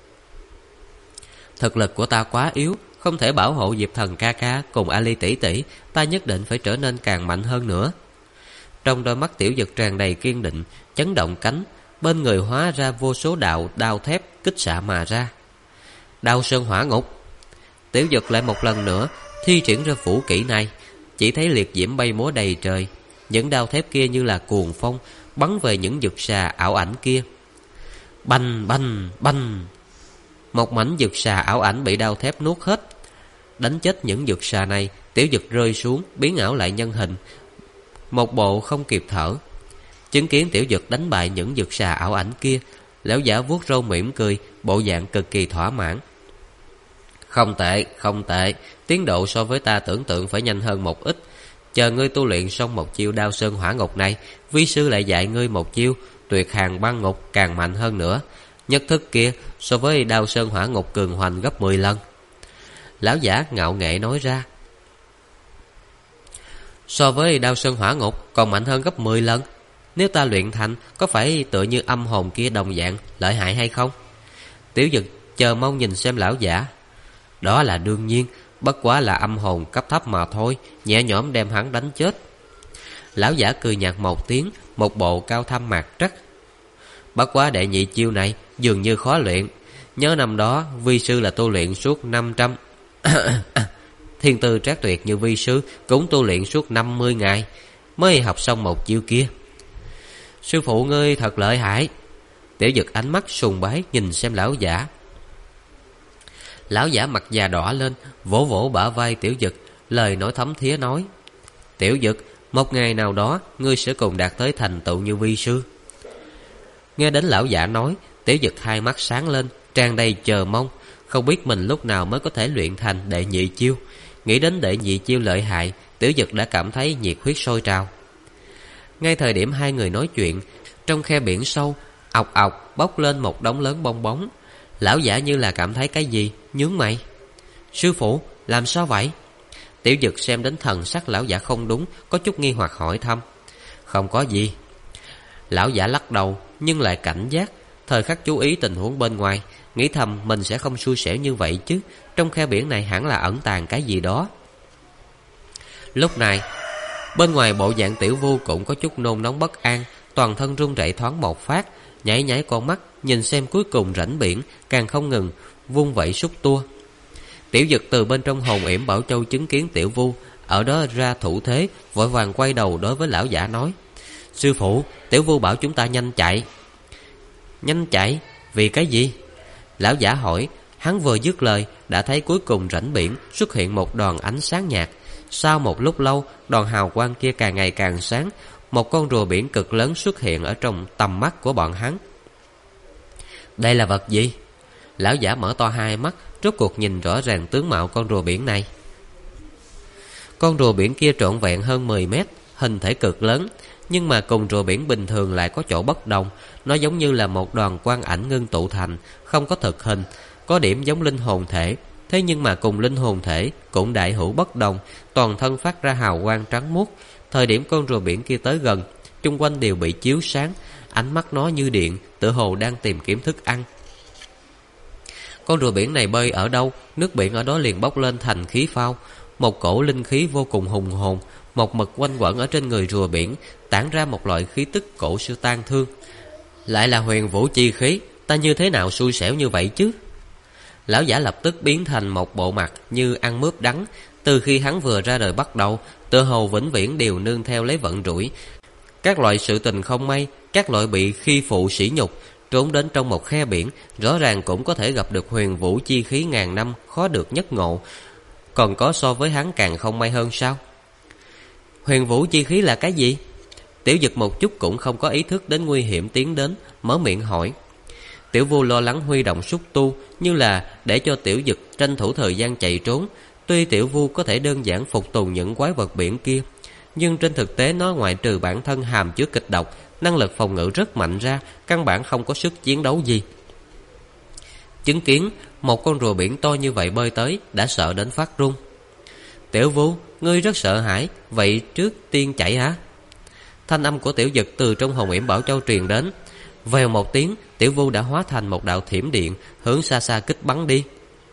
Thực lực của ta quá yếu, không thể bảo hộ Diệp Thần ca ca cùng Ali tỷ tỷ, ta nhất định phải trở nên càng mạnh hơn nữa. Trong đôi mắt Tiểu Dực tràn đầy kiên định, chấn động cánh, bên người hóa ra vô số đạo đao thép kích xạ mà ra. Đao Sơn Hỏa Ngục. Tiểu Dực lại một lần nữa thi triển ra vũ kỹ này, chỉ thấy liệt diễm bay múa đầy trời, những đao thép kia như là cuồng phong bắn về những dực xà ảo ảnh kia. Bành bành bành, một mảnh dực xà ảo ảnh bị đao thép nuốt hết. Đánh chết những dực xà này, Tiểu Dực rơi xuống biến ảo lại nhân hình, một bộ không kịp thở. Chứng kiến Tiểu Dực đánh bại những dực xà ảo ảnh kia, lão giả vuốt râu mỉm cười, bộ dạng cực kỳ thỏa mãn. Không tệ, không tệ, tiến độ so với ta tưởng tượng phải nhanh hơn một ít. Chờ ngươi tu luyện xong một chiêu Đao Sơn Hỏa Ngục này, vi sư lại dạy ngươi một chiêu Tuyệt Hàn Băng Ngục càng mạnh hơn nữa. Nhất thức kia so với Đao Sơn Hỏa Ngục cường hoành gấp 10 lần. Lão giả ngạo nghễ nói ra. So với Đao Sơn Hỏa Ngục còn mạnh hơn gấp 10 lần. Nếu ta luyện thành, có phải tựa như âm hồn kia đồng dạng lợi hại hay không? Tiểu Dực chờ mong nhìn xem lão giả. Đó là đương nhiên, bất quá là âm hồn cấp thấp mà thôi, nhẹ nhõm đem hắn đánh chết. Lão giả cười nhạt một tiếng, một bộ cao thâm mạc trắc. Bất quá đệ nhị chiêu này dường như khó luyện. Nhớ năm đó vi sư là tu luyện suốt 500 thiên tư trác tuyệt như vi sư cũng tu luyện suốt 50 ngày mới học xong một chiêu kia. Sư phụ ngươi thật lợi hại. Tiểu Dực ánh mắt sùng bái nhìn xem lão giả. Lão giả mặt già đỏ lên, vỗ vỗ bả vai Tiểu Dực, lời nói thấm thía nói. Tiểu Dực, một ngày nào đó ngươi sẽ cùng đạt tới thành tựu như vi sư. Nghe đến lão giả nói, Tiểu Dực hai mắt sáng lên, tràn đầy chờ mong, không biết mình lúc nào mới có thể luyện thành đệ nhị chiêu. Nghĩ đến đệ nhị chiêu lợi hại, Tiểu Dực đã cảm thấy nhiệt huyết sôi trào. Ngay thời điểm hai người nói chuyện, trong khe biển sâu ọc ọc bốc lên một đống lớn bong bóng. Lão giả như là cảm thấy cái gì, nhướng mày. Sư phụ, làm sao vậy? Tiểu Dực xem đến thần sắc lão giả không đúng, có chút nghi hoặc hỏi thăm. Không có gì. Lão giả lắc đầu, nhưng lại cảnh giác, thời khắc chú ý tình huống bên ngoài, nghĩ thầm mình sẽ không xui xẻo như vậy chứ, trong khe biển này hẳn là ẩn tàng cái gì đó. Lúc này, bên ngoài bộ dạng Tiểu Vu cũng có chút nôn nóng bất an, toàn thân run rẩy thoáng một phát, nhảy nhảy con mắt nhìn xem cuối cùng rãnh biển, càng không ngừng vung vẩy xúc tua. Tiểu Dực từ bên trong hồn yểm Bảo Châu chứng kiến Tiểu Vu ở đó ra thủ thế, vội vàng quay đầu đối với lão giả nói. Sư phụ, Tiểu Vu bảo chúng ta nhanh chạy. Nhanh chạy? Vì cái gì? Lão giả hỏi. Hắn vừa dứt lời đã thấy cuối cùng rãnh biển xuất hiện một đoàn ánh sáng nhạt. Sau một lúc lâu, đoàn hào quang kia càng ngày càng sáng. Một con rùa biển cực lớn xuất hiện ở trong tầm mắt của bọn hắn. Đây là vật gì? Lão giả mở to hai mắt, rốt cuộc nhìn rõ ràng tướng mạo con rùa biển này. Con rùa biển kia trọn vẹn hơn 10 mét, hình thể cực lớn, nhưng mà cùng rùa biển bình thường lại có chỗ bất đồng. Nó giống như là một đoàn quang ảnh ngưng tụ thành, không có thực hình, có điểm giống linh hồn thể. Thế nhưng mà cùng linh hồn thể cũng đại hữu bất đồng, toàn thân phát ra hào quang trắng muốt. Thời điểm con rùa biển kia tới gần, chung quanh đều bị chiếu sáng, ánh mắt nó như điện, tựa hồ đang tìm kiếm thức ăn. Con rùa biển này bơi ở đâu, nước biển ở đó liền bốc lên thành khí phao. Một cổ linh khí vô cùng hùng hồn, một mực quanh quẩn ở trên người rùa biển, tản ra một loại khí tức cổ xưa tang thương. Lại là huyền vũ chi khí, ta như thế nào xui xẻo như vậy chứ? Lão giả lập tức biến thành một bộ mặt như ăn mướp đắng. Từ khi hắn vừa ra đời bắt đầu, tựa hồ vĩnh viễn đều nương theo lấy vận rủi. Các loại sự tình không may, các loại bị khi phụ sỉ nhục, trốn đến trong một khe biển, rõ ràng cũng có thể gặp được huyền vũ chi khí ngàn năm khó được nhất ngộ. Còn có so với hắn càng không may hơn sao? Huyền vũ chi khí là cái gì? Tiểu Dực một chút cũng không có ý thức đến nguy hiểm tiến đến, mở miệng hỏi. Tiểu Vu lo lắng huy động xúc tu, như là để cho Tiểu Dực tranh thủ thời gian chạy trốn. Tuy Tiểu Vu có thể đơn giản phục tùng những quái vật biển kia, nhưng trên thực tế nó ngoại trừ bản thân hàm chứa kịch độc, năng lực phòng ngự rất mạnh ra, căn bản không có sức chiến đấu gì. Chứng kiến một con rùa biển to như vậy bơi tới, đã sợ đến phát run. Tiểu Vu, ngươi rất sợ hãi, vậy trước tiên chạy hả? Thanh âm của Tiểu Dực từ trong Hồng Yểm Bảo Châu truyền đến. Vèo một tiếng, Tiểu Vu đã hóa thành một đạo thiểm điện, hướng xa xa kích bắn đi.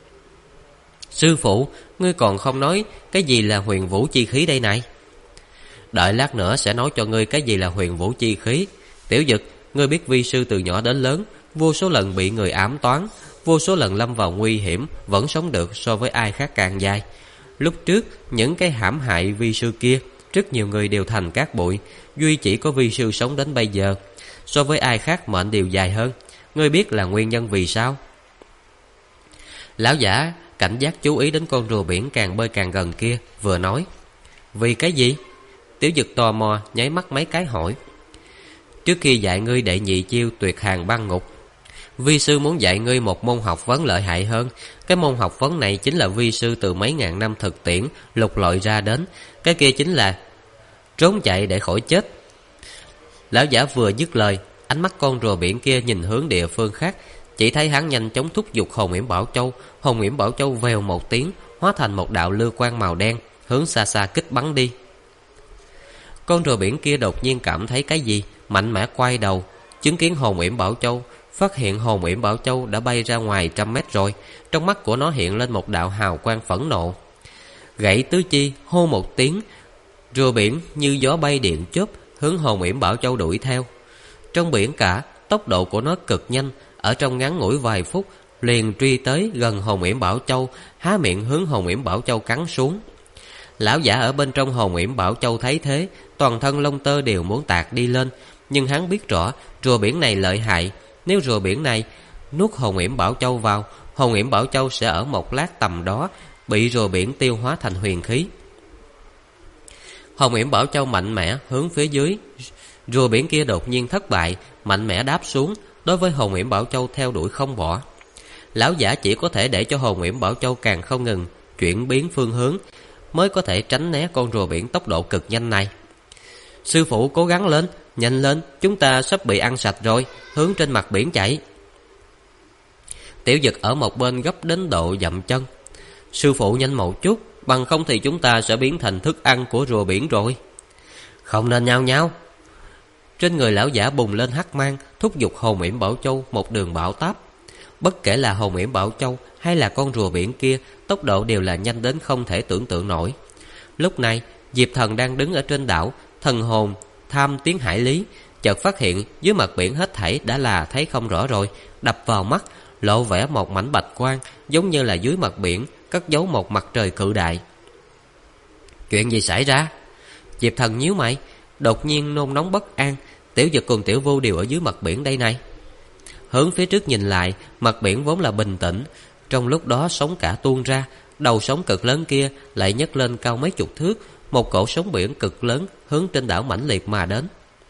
Sư phụ, ngươi còn không nói cái gì là huyền vũ chi khí đây này? Đợi lát nữa sẽ nói cho ngươi cái gì là huyền vũ chi khí. Tiểu Dực, ngươi biết vi sư từ nhỏ đến lớn, vô số lần bị người ám toán, vô số lần lâm vào nguy hiểm, vẫn sống được so với ai khác càng dài. Lúc trước, những cái hãm hại vi sư kia, rất nhiều người đều thành cát bụi, duy chỉ có vi sư sống đến bây giờ, so với ai khác mệnh đều dài hơn. Ngươi biết là nguyên nhân vì sao? Lão giả cảnh giác chú ý đến con rùa biển càng bơi càng gần kia, vừa nói. Vì cái gì? Tiểu Dực tò mò nháy mắt mấy cái hỏi. Trước khi dạy ngươi đệ nhị chiêu tuyệt hàng băng ngục, vi sư muốn dạy ngươi một môn học vấn lợi hại hơn. Cái môn học vấn này chính là vi sư từ mấy ngàn năm thực tiễn lục lọi ra đến. Cái kia chính là trốn chạy để khỏi chết. Lão giả vừa dứt lời, ánh mắt con rùa biển kia nhìn hướng địa phương khác. Chỉ thấy hắn nhanh chóng thúc giục Hồng Yểm Bảo Châu. Hồng Yểm Bảo Châu vèo một tiếng, hóa thành một đạo lưu quang màu đen, hướng xa xa kích bắn đi. Con rùa biển kia đột nhiên cảm thấy cái gì, mạnh mẽ quay đầu, chứng kiến Hồng Yểm Bảo Châu, phát hiện Hồng Yểm Bảo Châu đã bay ra ngoài 100 mét rồi. Trong mắt của nó hiện lên một đạo hào quang phẫn nộ. Gãy tứ chi, hô một tiếng, rùa biển như gió bay điện chớp hướng Hồng Yểm Bảo Châu đuổi theo. Trong biển cả, tốc độ của nó cực nhanh, ở trong ngắn ngủi vài phút liền truy tới gần Hồng Yểm Bảo Châu, há miệng hướng Hồng Yểm Bảo Châu cắn xuống. Lão giả ở bên trong Hồng Yểm Bảo Châu thấy thế, toàn thân lông tơ đều muốn tạc đi lên, nhưng hắn biết rõ rùa biển này lợi hại. Nếu rùa biển này nuốt Hồng Yểm Bảo Châu vào, Hồng Yểm Bảo Châu sẽ ở một lát tầm đó bị rùa biển tiêu hóa thành huyền khí. Hồng Yểm Bảo Châu mạnh mẽ hướng phía dưới, rùa biển kia đột nhiên thất bại, mạnh mẽ đáp xuống, đối với Hồng Yểm Bảo Châu theo đuổi không bỏ. Lão giả chỉ có thể để cho Hồng Yểm Bảo Châu càng không ngừng chuyển biến phương hướng, mới có thể tránh né con rùa biển tốc độ cực nhanh này. Sư phụ cố gắng lên, nhanh lên, chúng ta sắp bị ăn sạch rồi, hướng trên mặt biển chạy. Tiểu Dực ở một bên gấp đến độ dậm chân. Sư phụ nhanh một chút, bằng không thì chúng ta sẽ biến thành thức ăn của rùa biển rồi. Không nên nhao nhao. Trên người lão giả bùng lên hắc mang, thúc giục Hồng Yểm Bảo Châu một đường bão táp. Bất kể là Hồng Yểm Bảo Châu hay là con rùa biển kia, tốc độ đều là nhanh đến không thể tưởng tượng nổi. Lúc này, Diệp Thần đang đứng ở trên đảo, thần hồn tham tiếng hải lý, chợt phát hiện dưới mặt biển hết thảy đã là thấy không rõ rồi, đập vào mắt, lộ vẻ một mảnh bạch quang, giống như là dưới mặt biển cất giấu một mặt trời cự đại. Chuyện gì xảy ra? Diệp Thần nhíu mày, đột nhiên nôn nóng bất an. Tiểu Dực cùng Tiểu Vu đều ở dưới mặt biển đây này. Hướng phía trước nhìn lại, mặt biển vốn là bình tĩnh, Trong lúc đó sóng cả tuôn ra, đầu sóng cực lớn kia lại nhấc lên cao mấy chục thước, một cỗ sóng biển cực lớn hướng trên đảo mãnh liệt mà đến.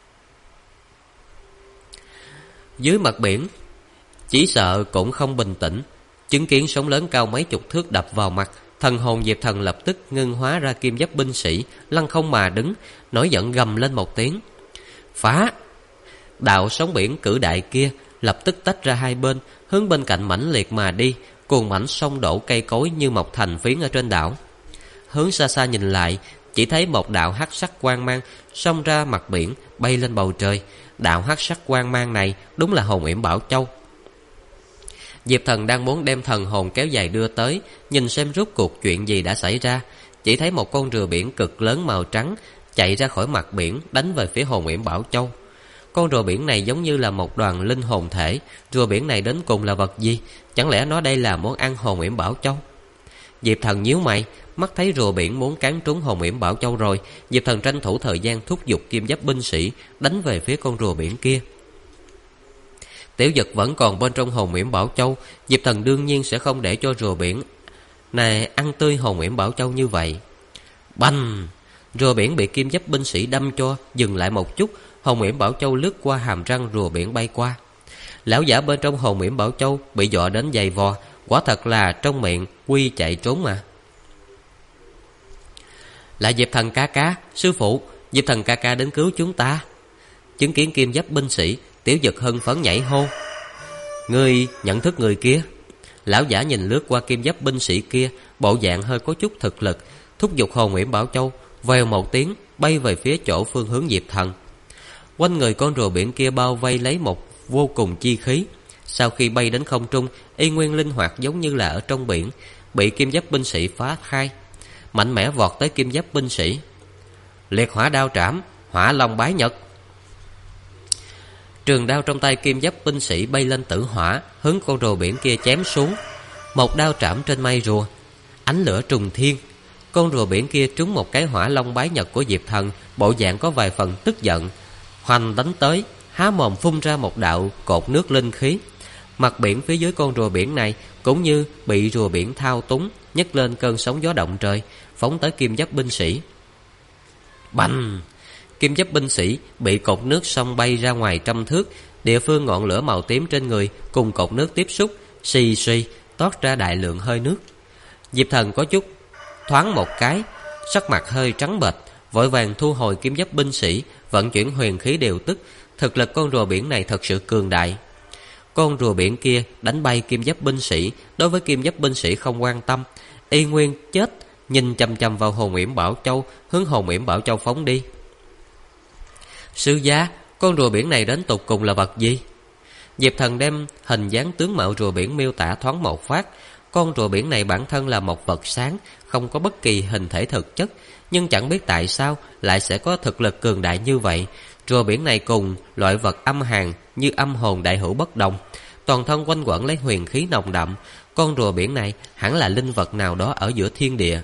Dưới mặt biển, chỉ sợ cũng không bình tĩnh. Chứng kiến sóng lớn cao mấy chục thước đập vào mặt, thần hồn Diệp Thần lập tức ngưng hóa ra kim giáp binh sĩ, lăng không mà đứng, nổi giận gầm lên một tiếng. Phá! Đạo sóng biển cử đại kia lập tức tách ra hai bên, hướng bên cạnh mãnh liệt mà đi, cuồn mảnh sông đổ cây cối như mọc thành phiến ở trên đảo. Hướng xa xa nhìn lại, chỉ thấy một đạo hắc sắc quang mang xông ra mặt biển, bay lên bầu trời. Đạo hắc sắc quang mang này đúng là hồn yểm Bảo Châu. Diệp Thần đang muốn đem thần hồn kéo dài đưa tới, nhìn xem rốt cuộc chuyện gì đã xảy ra. Chỉ thấy một con rùa biển cực lớn màu trắng chạy ra khỏi mặt biển, đánh về phía hồn yểm Bảo Châu. Con rùa biển này giống như là một đoàn linh hồn thể. Rùa biển này đến cùng là vật gì? Chẳng lẽ nó đây là món ăn hồn yểm Bảo Châu? Diệp Thần nhíu mày, mắt thấy rùa biển muốn cán trúng hồn yểm Bảo Châu rồi. Diệp Thần tranh thủ thời gian thúc giục kim giáp binh sĩ đánh về phía con rùa biển kia. Tiểu Dực vẫn còn bên trong hồn yểm Bảo Châu. Diệp Thần đương nhiên sẽ không để cho rùa biển này ăn tươi hồn yểm Bảo Châu như vậy. Bành! Rùa biển bị kim giáp binh sĩ đâm cho dừng lại một chút. Hồn yểm Bảo Châu lướt qua hàm răng rùa biển bay qua. Lão giả bên trong hồn yểm Bảo Châu bị dọa đến dày vò, quả thật là trong miệng quy chạy trốn mà. Là Diệp Thần ca ca, sư phụ, Diệp Thần ca ca đến cứu chúng ta. Chứng kiến kim giáp binh sĩ, Tiểu Dực hưng phấn nhảy hô. Ngươi nhận thức người kia? Lão giả nhìn lướt qua kim giáp binh sĩ kia, bộ dạng hơi có chút thực lực, thúc giục hồn yểm Bảo Châu vèo một tiếng bay về phía chỗ phương hướng Diệp Thần. Quanh người con rùa biển kia bao vây lấy một vô cùng chi khí. Sau khi bay đến không trung, y nguyên linh hoạt giống như là ở trong biển, bị kim giáp binh sĩ phá khai, mạnh mẽ vọt tới kim giáp binh sĩ. Liệt hỏa đao trảm, hỏa long bái nhật. Trường đao trong tay kim giáp binh sĩ bay lên tử hỏa, hướng con rùa biển kia chém xuống. Một đao trảm trên mây rùa, ánh lửa trùng thiên. Con rùa biển kia trúng một cái hỏa long bái nhật của Diệp Thần, bộ dạng có vài phần tức giận, hoành đánh tới, há mồm phun ra một đạo cột nước linh khí. Mặt biển phía dưới con rùa biển này cũng như bị rùa biển thao túng, nhấc lên cơn sóng gió động trời, phóng tới kim giáp binh sĩ. Bành! Kim giáp binh sĩ bị cột nước xông bay ra ngoài trăm thước. Địa phương ngọn lửa màu tím trên người cùng cột nước tiếp xúc, xì xì toát ra đại lượng hơi nước. Diệp Thần có chút thoáng một cái, sắc mặt hơi trắng bệch, vội vàng thu hồi kim giáp binh sĩ, vận chuyển huyền khí điều tức. Thực lực con rùa biển này thật sự cường đại. Con rùa biển kia đánh bay kim giáp binh sĩ, đối với kim giáp binh sĩ không quan tâm, y nguyên chết nhìn chằm chằm vào hồn yểm Bảo Châu, hướng hồn yểm Bảo Châu phóng đi. Sư gia, con rùa biển này đến tục cùng là vật gì? Diệp Thần đem hình dáng tướng mạo rùa biển miêu tả thoáng một phát. Con rùa biển này bản thân là một vật sáng, không có bất kỳ hình thể thực chất, nhưng chẳng biết tại sao lại sẽ có thực lực cường đại như vậy. Rùa biển này cùng loại vật âm hàn như âm hồn đại hữu bất đồng, toàn thân quanh quẩn lấy huyền khí nồng đậm. Con rùa biển này hẳn là linh vật nào đó ở giữa thiên địa.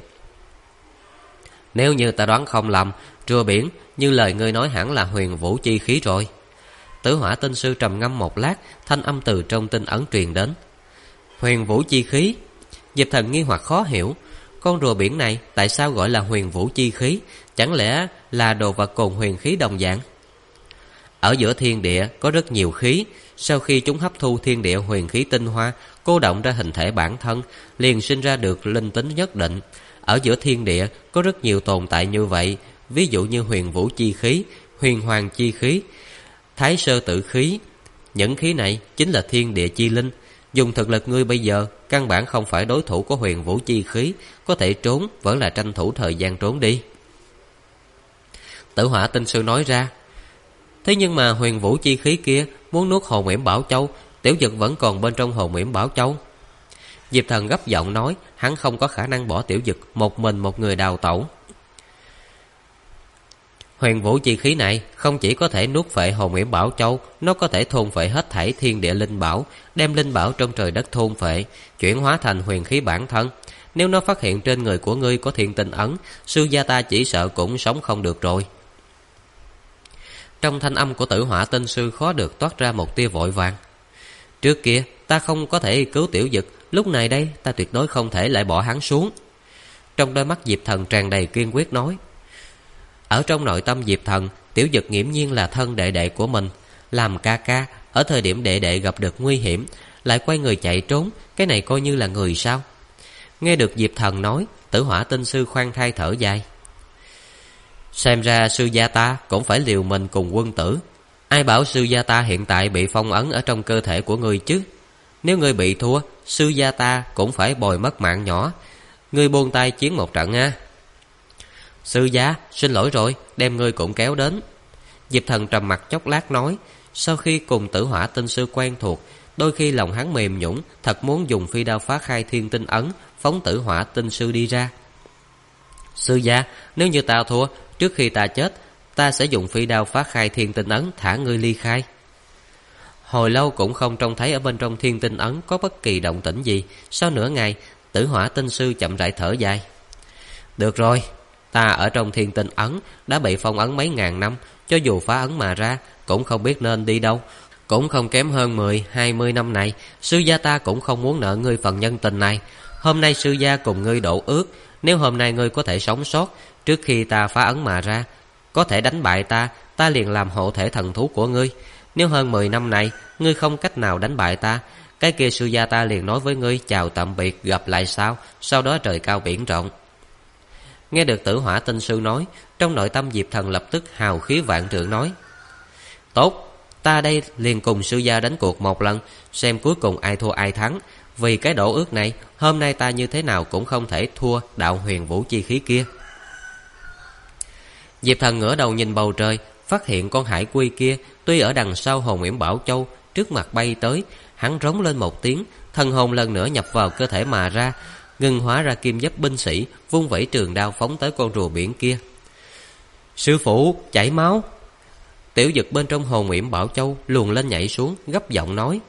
Nếu như ta đoán không lầm, rùa biển như lời ngươi nói hẳn là huyền vũ chi khí rồi. Tử Hỏa Tinh Sư trầm ngâm một lát, thanh âm từ trong tinh ấn truyền đến. Huyền vũ chi khí? Diệp Thần nghi hoặc khó hiểu. Con rùa biển này tại sao gọi là huyền vũ chi khí? Chẳng lẽ là đồ vật cùng huyền khí đồng dạng? Ở giữa thiên địa có rất nhiều khí, sau khi chúng hấp thu thiên địa huyền khí tinh hoa, cô động ra hình thể bản thân, liền sinh ra được linh tính nhất định. Ở giữa thiên địa có rất nhiều tồn tại như vậy, ví dụ như huyền vũ chi khí, huyền hoàng chi khí, thái sơ tử khí. Những khí này chính là thiên địa chi linh. Dùng thực lực ngươi bây giờ, căn bản không phải đối thủ của huyền vũ chi khí, có thể trốn vẫn là tranh thủ thời gian trốn đi. Tử Hỏa Tinh Sư nói ra. Thế nhưng mà huyền vũ chi khí kia muốn nuốt hồn yểm Bảo Châu, Tiểu Dực vẫn còn bên trong hồn yểm Bảo Châu. Diệp Thần gấp giọng nói, hắn không có khả năng bỏ Tiểu Dực một mình một người đào tẩu. Huyền vũ chi khí này không chỉ có thể nuốt phệ hồn yểm Bảo Châu, nó có thể thôn phệ hết thảy thiên địa linh bảo, đem linh bảo trong trời đất thôn phệ, chuyển hóa thành huyền khí bản thân. Nếu nó phát hiện trên người của ngươi có thiên tinh ấn, sư gia ta chỉ sợ cũng sống không được rồi. Trong thanh âm của Tử Hỏa Tinh Sư khó được toát ra một tia vội vàng. Trước kia ta không có thể cứu Tiểu Dực, lúc này đây ta tuyệt đối không thể lại bỏ hắn xuống. Trong đôi mắt Diệp Thần tràn đầy kiên quyết nói. Ở trong nội tâm Diệp Thần, Tiểu Dực nghiễm nhiên là thân đệ đệ của mình. Làm ca ca, ở thời điểm đệ đệ gặp được nguy hiểm lại quay người chạy trốn, cái này coi như là người sao? Nghe được Diệp Thần nói, Tử Hỏa Tinh Sư khoan thai thở dài. Xem ra sư gia ta cũng phải liều mình cùng quân tử. Ai bảo sư gia ta hiện tại bị phong ấn ở trong cơ thể của ngươi chứ? Nếu ngươi bị thua, sư gia ta cũng phải bồi mất mạng nhỏ. Ngươi buông tay chiến một trận a. Sư gia, xin lỗi rồi, đem ngươi cũng kéo đến. Diệp Thần trầm mặt chốc lát nói. Sau khi cùng Tử Hỏa Tinh Sư quen thuộc, đôi khi lòng hắn mềm nhũn, thật muốn dùng phi đao phá khai thiên tinh ấn, phóng Tử Hỏa Tinh Sư đi ra. Sư gia, nếu như ta thua, trước khi ta chết, ta sẽ dùng phi đao phá khai thiên tinh ấn, thả ngươi ly khai. Hồi lâu cũng không trông thấy ở bên trong thiên tinh ấn có bất kỳ động tĩnh gì. Sau nửa ngày, Tử Hỏa Tinh Sư chậm rãi thở dài. Được rồi, ta ở trong thiên tinh ấn đã bị phong ấn mấy ngàn năm, cho dù phá ấn mà ra cũng không biết nên đi đâu. Cũng không kém hơn 10-20 năm này. Sư gia ta cũng không muốn nợ ngươi phần nhân tình này. Hôm nay sư gia cùng ngươi đổ ước, nếu hôm nay ngươi có thể sống sót, trước khi ta phá ấn mà ra, có thể đánh bại ta, ta liền làm hộ thể thần thú của ngươi. Nếu hơn 10 năm này ngươi không cách nào đánh bại ta, cái kia sư gia ta liền nói với ngươi chào tạm biệt, gặp lại sau đó trời cao biển rộng. Nghe được Tử Hỏa Tinh Sư nói, trong nội tâm Diệp Thần lập tức hào khí vạn trượng nói. Tốt, ta đây liền cùng sư gia đánh cuộc một lần, xem cuối cùng ai thua ai thắng. Vì cái đổ ước này, hôm nay ta như thế nào cũng không thể thua đạo huyền vũ chi khí kia. Diệp Thần ngửa đầu nhìn bầu trời, phát hiện con hải quy kia tuy ở đằng sau Hồn Uyển Bảo Châu, trước mặt bay tới. Hắn rống lên một tiếng, thần hồn lần nữa nhập vào cơ thể mà ra, ngưng hóa ra kim giáp binh sĩ, vung vẩy trường đao phóng tới con rùa biển kia. Sư phụ, chảy máu! Tiểu Dực bên trong Hồn Uyển Bảo Châu luồn lên nhảy xuống, gấp giọng nói.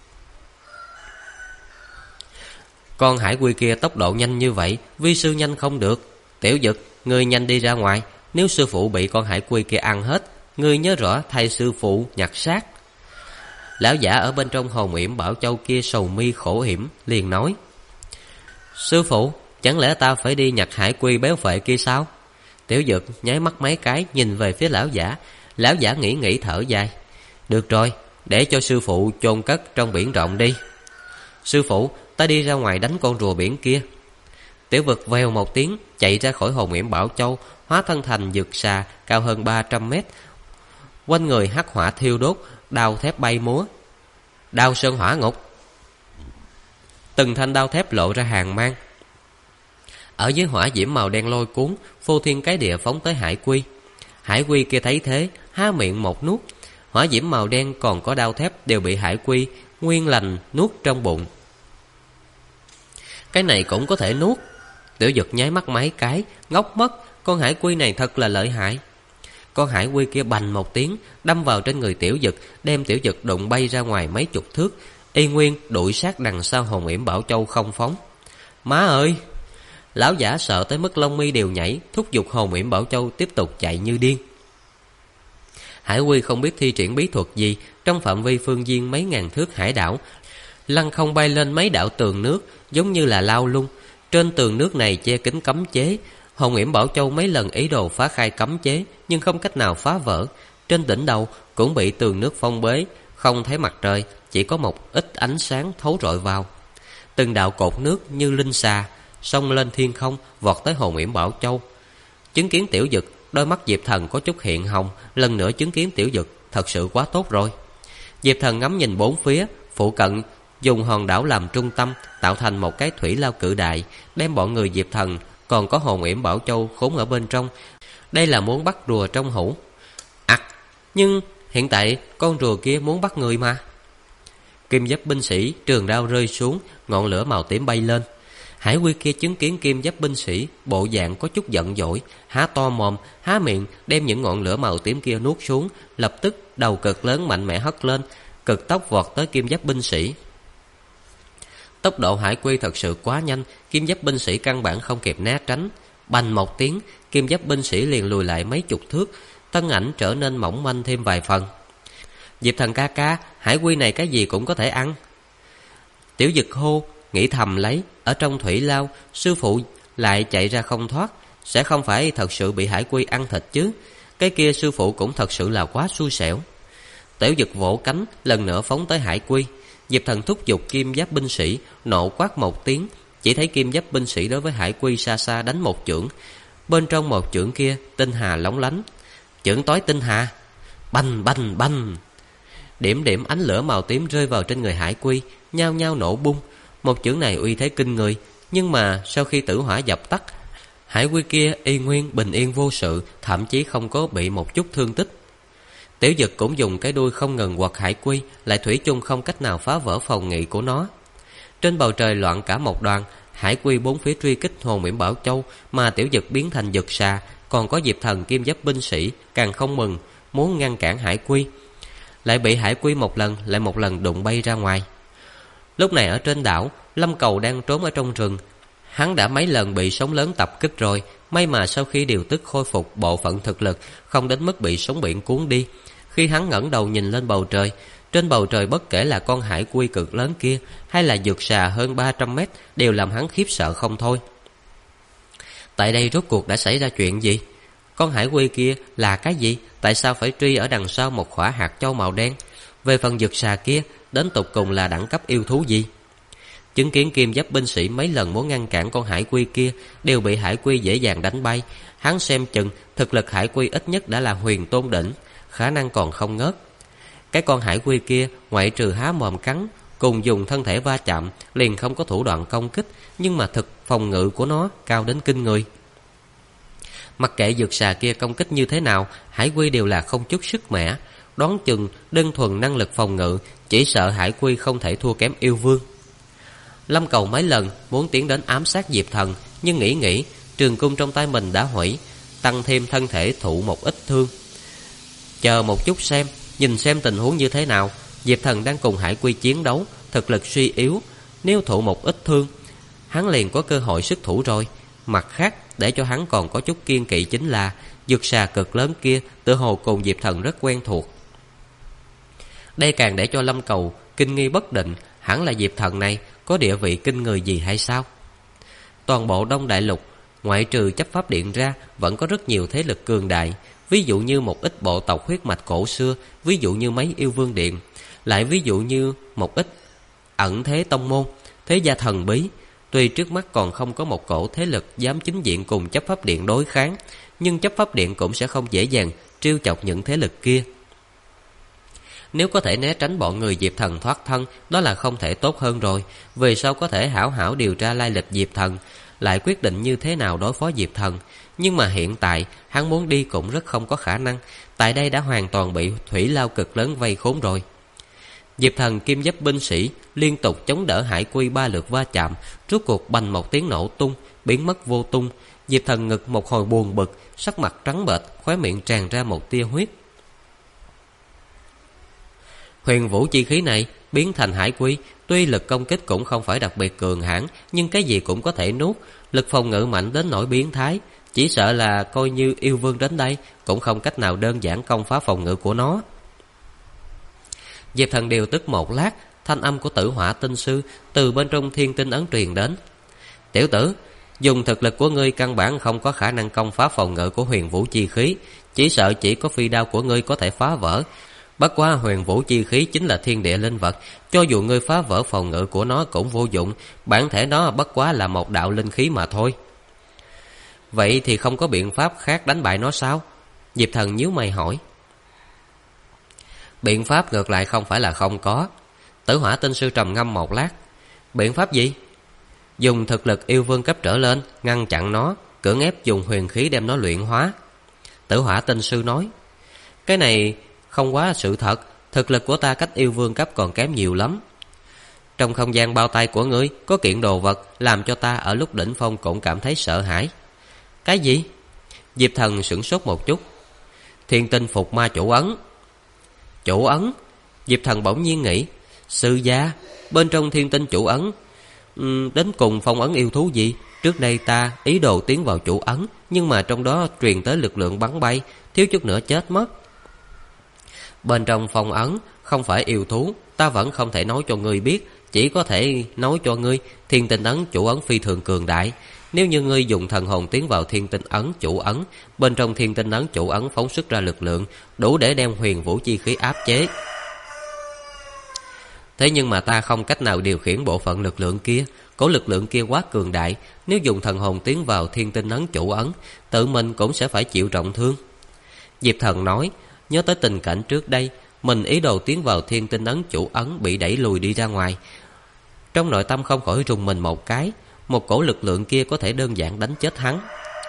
Con hải quy kia tốc độ nhanh như vậy, vi sư nhanh không được. Tiểu Dực, ngươi nhanh đi ra ngoài, nếu sư phụ bị con hải quy kia ăn hết, ngươi nhớ rõ thay sư phụ nhặt xác. Lão giả ở bên trong Hồn Uyển Bảo Châu kia sầu mi khổ hiểm, liền nói. Sư phụ, chẳng lẽ ta phải đi nhặt hải quy béo phệ kia sao? Tiểu Dực nháy mắt mấy cái nhìn về phía lão giả. Lão giả nghĩ thở dài. Được rồi, để cho sư phụ chôn cất trong biển rộng đi. Sư phụ, ta đi ra ngoài đánh con rùa biển kia. Tiểu Vực vèo một tiếng chạy ra khỏi Hồn Uyển Bảo Châu, hóa thân thành dực xà cao hơn 300 mét. Quanh người hắc hỏa thiêu đốt, đao thép bay múa. Đao sơn hỏa ngục. Từng thanh đao thép lộ ra hàng mang. Ở dưới hỏa diễm màu đen lôi cuốn, phô thiên cái địa phóng tới hải quy. Hải quy kia thấy thế, há miệng một nuốt. Hỏa diễm màu đen còn có đao thép đều bị hải quy nguyên lành nuốt trong bụng. Cái này cũng có thể nuốt. Tiểu Dực nháy mắt mấy cái, ngốc mất. Con hải quy này thật là lợi hại. Con hải quy kia bành một tiếng, đâm vào trên người Tiểu Dực, đem Tiểu Dực đụng bay ra ngoài mấy chục thước. Y nguyên đuổi sát đằng sau Hồn Uyển Bảo Châu không phóng. Má ơi! Lão giả sợ tới mức lông mi đều nhảy, thúc giục Hồn Uyển Bảo Châu tiếp tục chạy như điên. Hải quy không biết thi triển bí thuật gì, trong phạm vi phương viên mấy ngàn thước hải đảo, lăng không bay lên mấy đạo tường nước, giống như là lao lung. Trên tường nước này che kín cấm chế. Hồn Uyển Bảo Châu mấy lần ý đồ phá khai cấm chế, nhưng không cách nào phá vỡ. Trên đỉnh đầu cũng bị tường nước phong bế, không thấy mặt trời, chỉ có một ít ánh sáng thấu rọi vào. Từng đạo cột nước như linh xà xông lên thiên không, vọt tới Hồn Uyển Bảo Châu. Chứng kiến Tiểu Dực, đôi mắt Diệp Thần có chút hiện hồng. Lần nữa chứng kiến Tiểu Dực thật sự quá tốt rồi. Diệp Thần ngắm nhìn bốn phía, phụ cận dùng hòn đảo làm trung tâm, tạo thành một cái thủy lao cự đại, đem bọn người Diệp Thần còn có Hồn Uyển Bảo Châu khốn ở bên trong. Đây là muốn bắt rùa trong hũ. Nhưng hiện tại con rùa kia muốn bắt người mà. Kim giáp binh sĩ trường đao rơi xuống, ngọn lửa màu tím bay lên. Hải quy kia chứng kiến kim giáp binh sĩ bộ dạng có chút giận dỗi, há to mồm, há miệng đem những ngọn lửa màu tím kia nuốt xuống, lập tức đầu cực lớn mạnh mẽ hất lên, cực tốc vọt tới kim giáp binh sĩ. Tốc độ hải quy thật sự quá nhanh, kim giáp binh sĩ căn bản không kịp né tránh. Bành một tiếng, kim giáp binh sĩ liền lùi lại mấy chục thước, thân ảnh trở nên mỏng manh thêm vài phần. Diệp Thần ca ca, hải quy này cái gì cũng có thể ăn. Tiểu Dực hô, nghĩ thầm lấy, ở trong thủy lao, sư phụ lại chạy ra không thoát, sẽ không phải thật sự bị hải quy ăn thịt chứ. Cái kia sư phụ cũng thật sự là quá xui xẻo. Tiểu Dực vỗ cánh, lần nữa phóng tới hải quy. Diệp Thần thúc giục kim giáp binh sĩ, nộ quát một tiếng, chỉ thấy kim giáp binh sĩ đối với hải quy xa xa đánh một chưởng. Bên trong một chưởng kia, tinh hà lóng lánh. Chưởng tối tinh hà, bành bành bành. Điểm điểm ánh lửa màu tím rơi vào trên người hải quy, nhao nhao nổ bung. Một chưởng này uy thế kinh người, nhưng mà sau khi tử hỏa dập tắt, hải quy kia y nguyên bình yên vô sự, thậm chí không có bị một chút thương tích. Tiểu Dực cũng dùng cái đuôi không ngừng quật hải quy, lại thủy chung không cách nào phá vỡ phòng ngự của nó. Trên bầu trời loạn cả một đoàn, hải quy bốn phía truy kích hồn Mỉm Bảo Châu, mà Tiểu Dực biến thành dực xà, còn có Diệp Thần kim giáp binh sĩ càng không mừng, muốn ngăn cản hải quy, lại bị hải quy một lần lại một lần đụng bay ra ngoài. Lúc này ở trên đảo, Lâm Cầu đang trốn ở trong rừng. Hắn đã mấy lần bị sóng lớn tập kích rồi, may mà sau khi điều tức khôi phục bộ phận thực lực, không đến mức bị sóng biển cuốn đi. Khi hắn ngẩng đầu nhìn lên bầu trời, trên bầu trời bất kể là con hải quy cực lớn kia hay là dược xà hơn 300 mét đều làm hắn khiếp sợ không thôi. Tại đây rốt cuộc đã xảy ra chuyện gì? Con hải quy kia là cái gì? Tại sao phải truy ở đằng sau một khỏa hạt châu màu đen? Về phần dược xà kia, đến tục cùng là đẳng cấp yêu thú gì? Chứng kiến kim giáp binh sĩ mấy lần muốn ngăn cản con hải quy kia đều bị hải quy dễ dàng đánh bay. Hắn xem chừng thực lực hải quy ít nhất đã là huyền tôn đỉnh, khả năng còn không ngớt. Cái con hải quy kia ngoại trừ há mồm cắn cùng dùng thân thể va chạm liền không có thủ đoạn công kích, nhưng mà thực phòng ngự của nó cao đến kinh người. Mặc kệ dược xà kia công kích như thế nào, hải quy đều là không chút sức mẻ. Đoán chừng đơn thuần năng lực phòng ngự, chỉ sợ hải quy không thể thua kém yêu vương. Lâm Cầu mấy lần muốn tiến đến ám sát Diệp Thần, nhưng nghĩ trường cung trong tay mình đã hủy, tăng thêm thân thể thụ một ít thương. Chờ một chút xem, nhìn xem tình huống như thế nào. Diệp Thần đang cùng hải quy chiến đấu, thực lực suy yếu, nếu thụ một ít thương, hắn liền có cơ hội xuất thủ rồi. Mặt khác, để cho hắn còn có chút kiên kỵ chính là dược xà cực lớn kia tựa hồ cùng Diệp Thần rất quen thuộc. Đây càng để cho Lâm Cầu kinh nghi bất định, hẳn là Diệp Thần này có địa vị kinh người gì hay sao? Toàn bộ Đông Đại Lục, ngoại trừ chấp pháp điện ra, vẫn có rất nhiều thế lực cường đại. Ví dụ như một ít bộ tộc huyết mạch cổ xưa, ví dụ như mấy yêu vương điện, lại ví dụ như một ít ẩn thế tông môn, thế gia thần bí. Tuy trước mắt còn không có một cổ thế lực dám chính diện cùng chấp pháp điện đối kháng, nhưng chấp pháp điện cũng sẽ không dễ dàng trêu chọc những thế lực kia. Nếu có thể né tránh bọn người Diệp Thần thoát thân, đó là không thể tốt hơn rồi. Về sau có thể hảo hảo điều tra lai lịch Diệp Thần, lại quyết định như thế nào đối phó Diệp Thần. Nhưng mà hiện tại hắn muốn đi cũng rất không có khả năng. Tại đây đã hoàn toàn bị thủy lao cực lớn vây khốn rồi. Diệp Thần kim giáp binh sĩ liên tục chống đỡ hải quy 3 lượt va chạm, rốt cuộc bành một tiếng nổ tung, biến mất vô tung. Diệp Thần ngực một hồi buồn bực, sắc mặt trắng bệch, khóe miệng tràn ra một tia huyết. Huyền vũ chi khí này biến thành hải quy, tuy lực công kích cũng không phải đặc biệt cường hãn, nhưng cái gì cũng có thể nuốt, lực phòng ngự mạnh đến nỗi biến thái, chỉ sợ là coi như yêu vương đến đây cũng không cách nào đơn giản công phá phòng ngự của nó. Diệp Thần điều tức một lát, thanh âm của Tử Hỏa Tinh Sư từ bên trong thiên tinh ấn truyền đến. Tiểu tử, dùng thực lực của ngươi căn bản không có khả năng công phá phòng ngự của huyền vũ chi khí, chỉ sợ chỉ có phi đao của ngươi có thể phá vỡ. Bất quá huyền vũ chi khí chính là thiên địa linh vật, cho dù ngươi phá vỡ phòng ngự của nó cũng vô dụng, bản thể nó bất quá là một đạo linh khí mà thôi. Vậy thì không có biện pháp khác đánh bại nó sao? Diệp Thần nhíu mày hỏi. Biện pháp ngược lại không phải là không có. Tử Hỏa Tinh Sư trầm ngâm một lát. Biện pháp gì? Dùng thực lực yêu vương cấp trở lên ngăn chặn nó, cưỡng ép dùng huyền khí đem nó luyện hóa. Tử Hỏa Tinh Sư nói. Cái này không quá sự thật, thực lực của ta cách yêu vương cấp còn kém nhiều lắm. Trong không gian bao tay của ngươi có kiện đồ vật làm cho ta ở lúc đỉnh phong cũng cảm thấy sợ hãi. Cái gì? Diệp Thần sửng sốt một chút. Thiên tinh phục ma chủ ấn. Chủ ấn? Diệp Thần bỗng nhiên nghĩ, sư gia, bên trong thiên tinh chủ ấn, đến cùng phong ấn yêu thú gì? Trước đây ta ý đồ tiến vào chủ ấn, nhưng mà trong đó truyền tới lực lượng bắn bay, thiếu chút nữa chết mất. Bên trong phong ấn không phải yêu thú, ta vẫn không thể nói cho ngươi biết. Chỉ có thể nói cho ngươi, thiên tinh ấn chủ ấn phi thường cường đại. Nếu như ngươi dùng thần hồn tiến vào thiên tinh ấn chủ ấn, bên trong thiên tinh ấn chủ ấn phóng xuất ra lực lượng đủ để đem huyền vũ chi khí áp chế. Thế nhưng mà ta không cách nào điều khiển bộ phận lực lượng kia. Cổ lực lượng kia quá cường đại, nếu dùng thần hồn tiến vào thiên tinh ấn chủ ấn, tự mình cũng sẽ phải chịu trọng thương. Diệp Thần nói, nhớ tới tình cảnh trước đây, mình ý đồ tiến vào thiên tinh ấn chủ ấn bị đẩy lùi đi ra ngoài. Trong nội tâm không khỏi rùng mình một cái, một cổ lực lượng kia có thể đơn giản đánh chết hắn.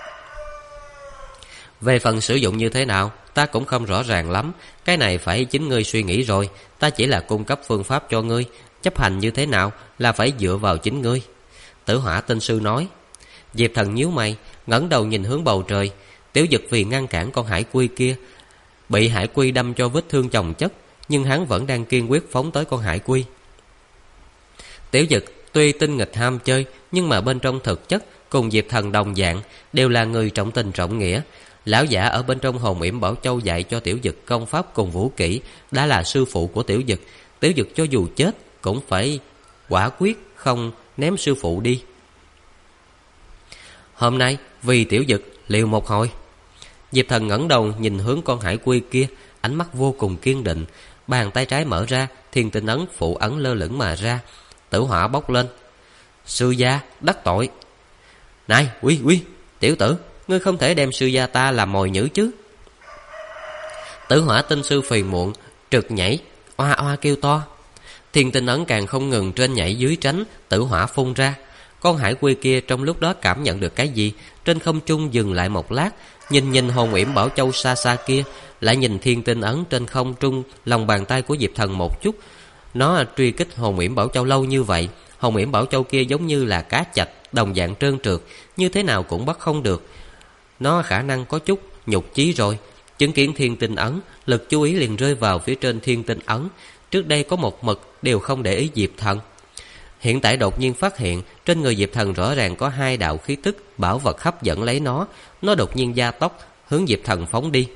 Về phần sử dụng như thế nào, ta cũng không rõ ràng lắm. Cái này phải chính ngươi suy nghĩ rồi. Ta chỉ là cung cấp phương pháp cho ngươi. Chấp hành như thế nào là phải dựa vào chính ngươi. Tử Hỏa Tinh Sư nói. Diệp Thần nhíu mày, ngẩng đầu nhìn hướng bầu trời. Tiểu Dực vì ngăn cản con hải quy kia, bị hải quy đâm cho vết thương chồng chất, nhưng hắn vẫn đang kiên quyết phóng tới con hải quy. Tiểu Dực tuy tinh nghịch ham chơi, nhưng mà bên trong thực chất cùng Diệp Thần đồng dạng, đều là người trọng tình trọng nghĩa. Lão giả ở bên trong Hồn Yểm Bảo Châu dạy cho Tiểu Dực công pháp cùng vũ kỹ, đã là sư phụ của Tiểu Dực. Tiểu Dực cho dù chết cũng phải quả quyết không ném sư phụ đi. Hôm nay vì Tiểu Dực liều một hồi. Diệp Thần ngẩng đầu nhìn hướng con hải quy kia, ánh mắt vô cùng kiên định. Bàn tay trái mở ra, thiên tinh ấn phụ ấn lơ lửng mà ra. Tử hỏa bốc lên. Sư gia đắc tội. Này quy tiểu tử, ngươi không thể đem sư gia ta làm mồi nhử chứ. Tử Hỏa Tinh Sư phiền muộn, trực nhảy, oa oa kêu to. Thiên tinh ấn càng không ngừng trên nhảy dưới tránh, tử hỏa phun ra. Con hải quy kia trong lúc đó cảm nhận được cái gì, trên không trung dừng lại một lát, nhìn Hồn Yểm Bảo Châu xa xa kia, lại nhìn thiên tinh ấn trên không trung lòng bàn tay của Diệp Thần một chút. Nó truy kích Hồn Yểm Bảo Châu lâu như vậy, Hồn Yểm Bảo Châu kia giống như là cá chạch, đồng dạng trơn trượt, như thế nào cũng bắt không được. Nó khả năng có chút nhục chí rồi. Chứng kiến thiên tinh ấn, lực chú ý liền rơi vào phía trên thiên tinh ấn. Trước đây có một mực đều không để ý Diệp Thần, hiện tại đột nhiên phát hiện trên người Diệp Thần rõ ràng có hai đạo khí tức bảo vật hấp dẫn lấy nó. Nó đột nhiên gia tốc hướng Diệp Thần phóng đi.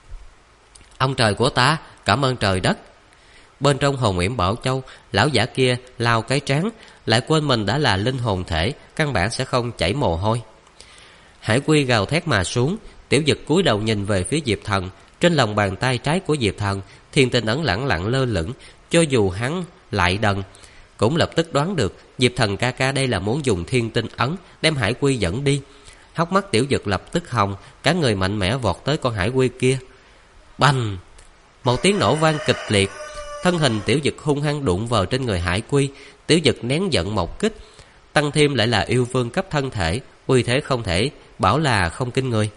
Ông trời của ta, cảm ơn trời đất. Bên trong Hồn Yểm Bảo Châu, lão giả kia lao cái trán, lại quên mình đã là linh hồn thể, căn bản sẽ không chảy mồ hôi. Hải quy gào thét mà xuống. Tiểu Dực cúi đầu nhìn về phía Diệp Thần. Trên lòng bàn tay trái của Diệp Thần, thiên tinh ấn lẳng lặng lơ lửng. Cho dù hắn lại đần, cũng lập tức đoán được Diệp Thần ca ca đây là muốn dùng thiên tinh ấn đem hải quy dẫn đi. Hốc mắt Tiểu Dực lập tức hồng, cả người mạnh mẽ vọt tới con hải quy kia. Bành! Một tiếng nổ vang kịch liệt, thân hình Tiểu Dực hung hăng đụng vào trên người hải quy. Tiểu Dực nén giận một kích, tăng thêm lại là yêu vương cấp thân thể, uy thế không thể bảo là không kinh người.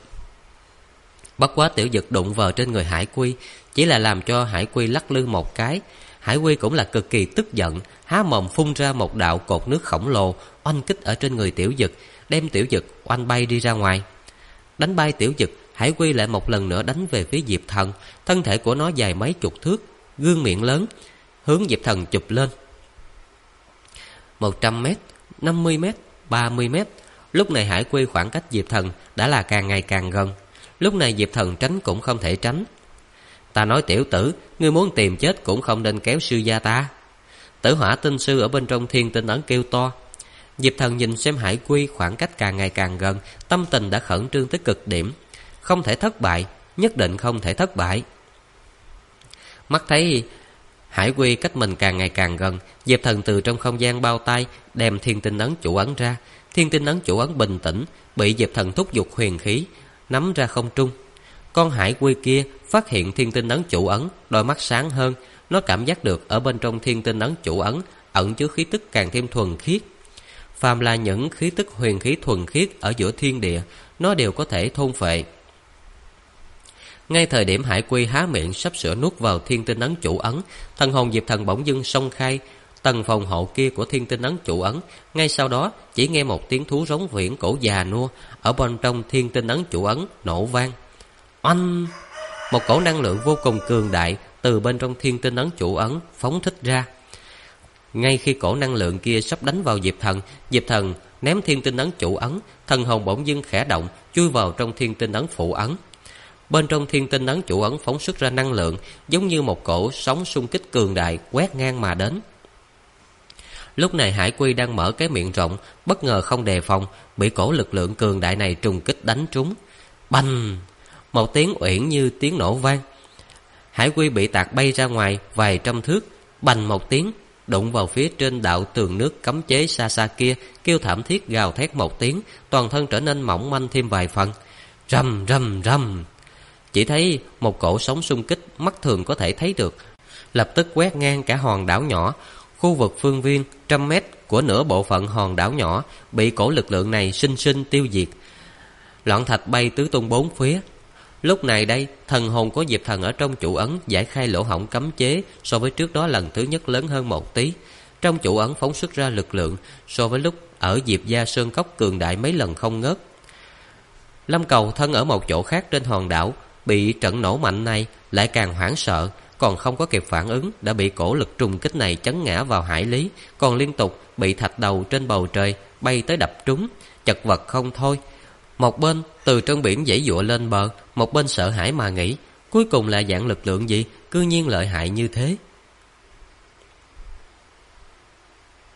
Bất quá Tiểu Dực đụng vào trên người hải quy chỉ là làm cho hải quy lắc lư một cái. Hải quy cũng là cực kỳ tức giận, há mồm phun ra một đạo cột nước khổng lồ, oanh kích ở trên người Tiểu Dực, đem Tiểu Dực oanh bay đi ra ngoài. Đánh bay Tiểu Dực, hải quy lại một lần nữa đánh về phía Diệp Thần. Thân thể của nó dài mấy chục thước, gương miệng lớn, hướng Diệp Thần chụp lên. 100 mét, 50 mét, 30 mét. Lúc này hải quy khoảng cách Diệp Thần đã là càng ngày càng gần. Lúc này Diệp Thần tránh cũng không thể tránh. Ta nói tiểu tử, ngươi muốn tìm chết cũng không nên kéo sư gia ta. Tử Hỏa Tinh Sư ở bên trong thiên tinh ấn kêu to. Diệp Thần nhìn xem hải quy khoảng cách càng ngày càng gần, tâm tình đã khẩn trương tới cực điểm. Không thể thất bại, nhất định không thể thất bại. Mắt thấy hải quy cách mình càng ngày càng gần, Diệp Thần từ trong không gian bao tay đem thiên tinh ấn chủ ấn ra. Thiên tinh ấn chủ ấn bình tĩnh, bị Diệp Thần thúc giục huyền khí nắm ra không trung. Con hải quy kia phát hiện thiên tinh ấn chủ ấn, đôi mắt sáng hơn. Nó cảm giác được ở bên trong thiên tinh ấn chủ ấn ẩn chứa khí tức càng thêm thuần khiết. Phàm là những khí tức huyền khí thuần khiết ở giữa thiên địa, nó đều có thể thôn phệ. Ngay thời điểm hải quy há miệng sắp sửa nuốt vào thiên tinh ấn chủ ấn, thần hồn Diệp Thần bỗng dưng xông khai tầng phòng hộ kia của thiên tinh ấn chủ ấn. Ngay sau đó chỉ nghe một tiếng thú rống viễn cổ già nua ở bên trong thiên tinh ấn chủ ấn nổ vang. Oanh! Một cổ năng lượng vô cùng cường đại từ bên trong thiên tinh ấn chủ ấn phóng thích ra. Ngay khi cổ năng lượng kia sắp đánh vào Diệp Thần ném thiên tinh ấn chủ ấn, thần hồn bỗng dưng khẽ động, chui vào trong thiên tinh ấn phụ ấn. Bên trong thiên tinh ấn chủ ấn phóng xuất ra năng lượng, giống như một cổ sóng xung kích cường đại quét ngang mà đến. Lúc này Hải Quy đang mở cái miệng rộng, bất ngờ không đề phòng, bị cổ lực lượng cường đại này trùng kích đánh trúng. Bành! Một tiếng uyển như tiếng nổ vang. Hải Quy bị tạc bay ra ngoài vài trăm thước, bành một tiếng, đụng vào phía trên đạo tường nước cấm chế xa xa kia, kêu thảm thiết gào thét một tiếng, toàn thân trở nên mỏng manh thêm vài phần. Rầm rầm rầm! Chỉ thấy một cổ sóng xung kích mắt thường có thể thấy được, lập tức quét ngang cả hòn đảo nhỏ. Khu vực phương viên 100 mét của nửa bộ phận hòn đảo nhỏ bị cổ lực lượng này sinh sinh tiêu diệt. Loạn thạch bay tứ tung bốn phía. Lúc này đây, thần hồn của Diệp Thần ở trong chủ ấn giải khai lỗ hổng cấm chế so với trước đó lần thứ nhất lớn hơn một tí. Trong chủ ấn phóng xuất ra lực lượng so với lúc ở Diệp Gia Sơn Cốc cường đại mấy lần không ngớt. Lâm Cầu thân ở một chỗ khác trên hòn đảo, bị trận nổ mạnh này lại càng hoảng sợ, còn không có kịp phản ứng đã bị cổ lực trùng kích này chấn ngã vào hải lý, còn liên tục bị thạch đầu trên bầu trời bay tới đập trúng, chật vật không thôi. Một bên từ trong biển giãy giụa lên bờ, một bên sợ hãi mà nghĩ, cuối cùng là dạng lực lượng gì cư nhiên lợi hại như thế.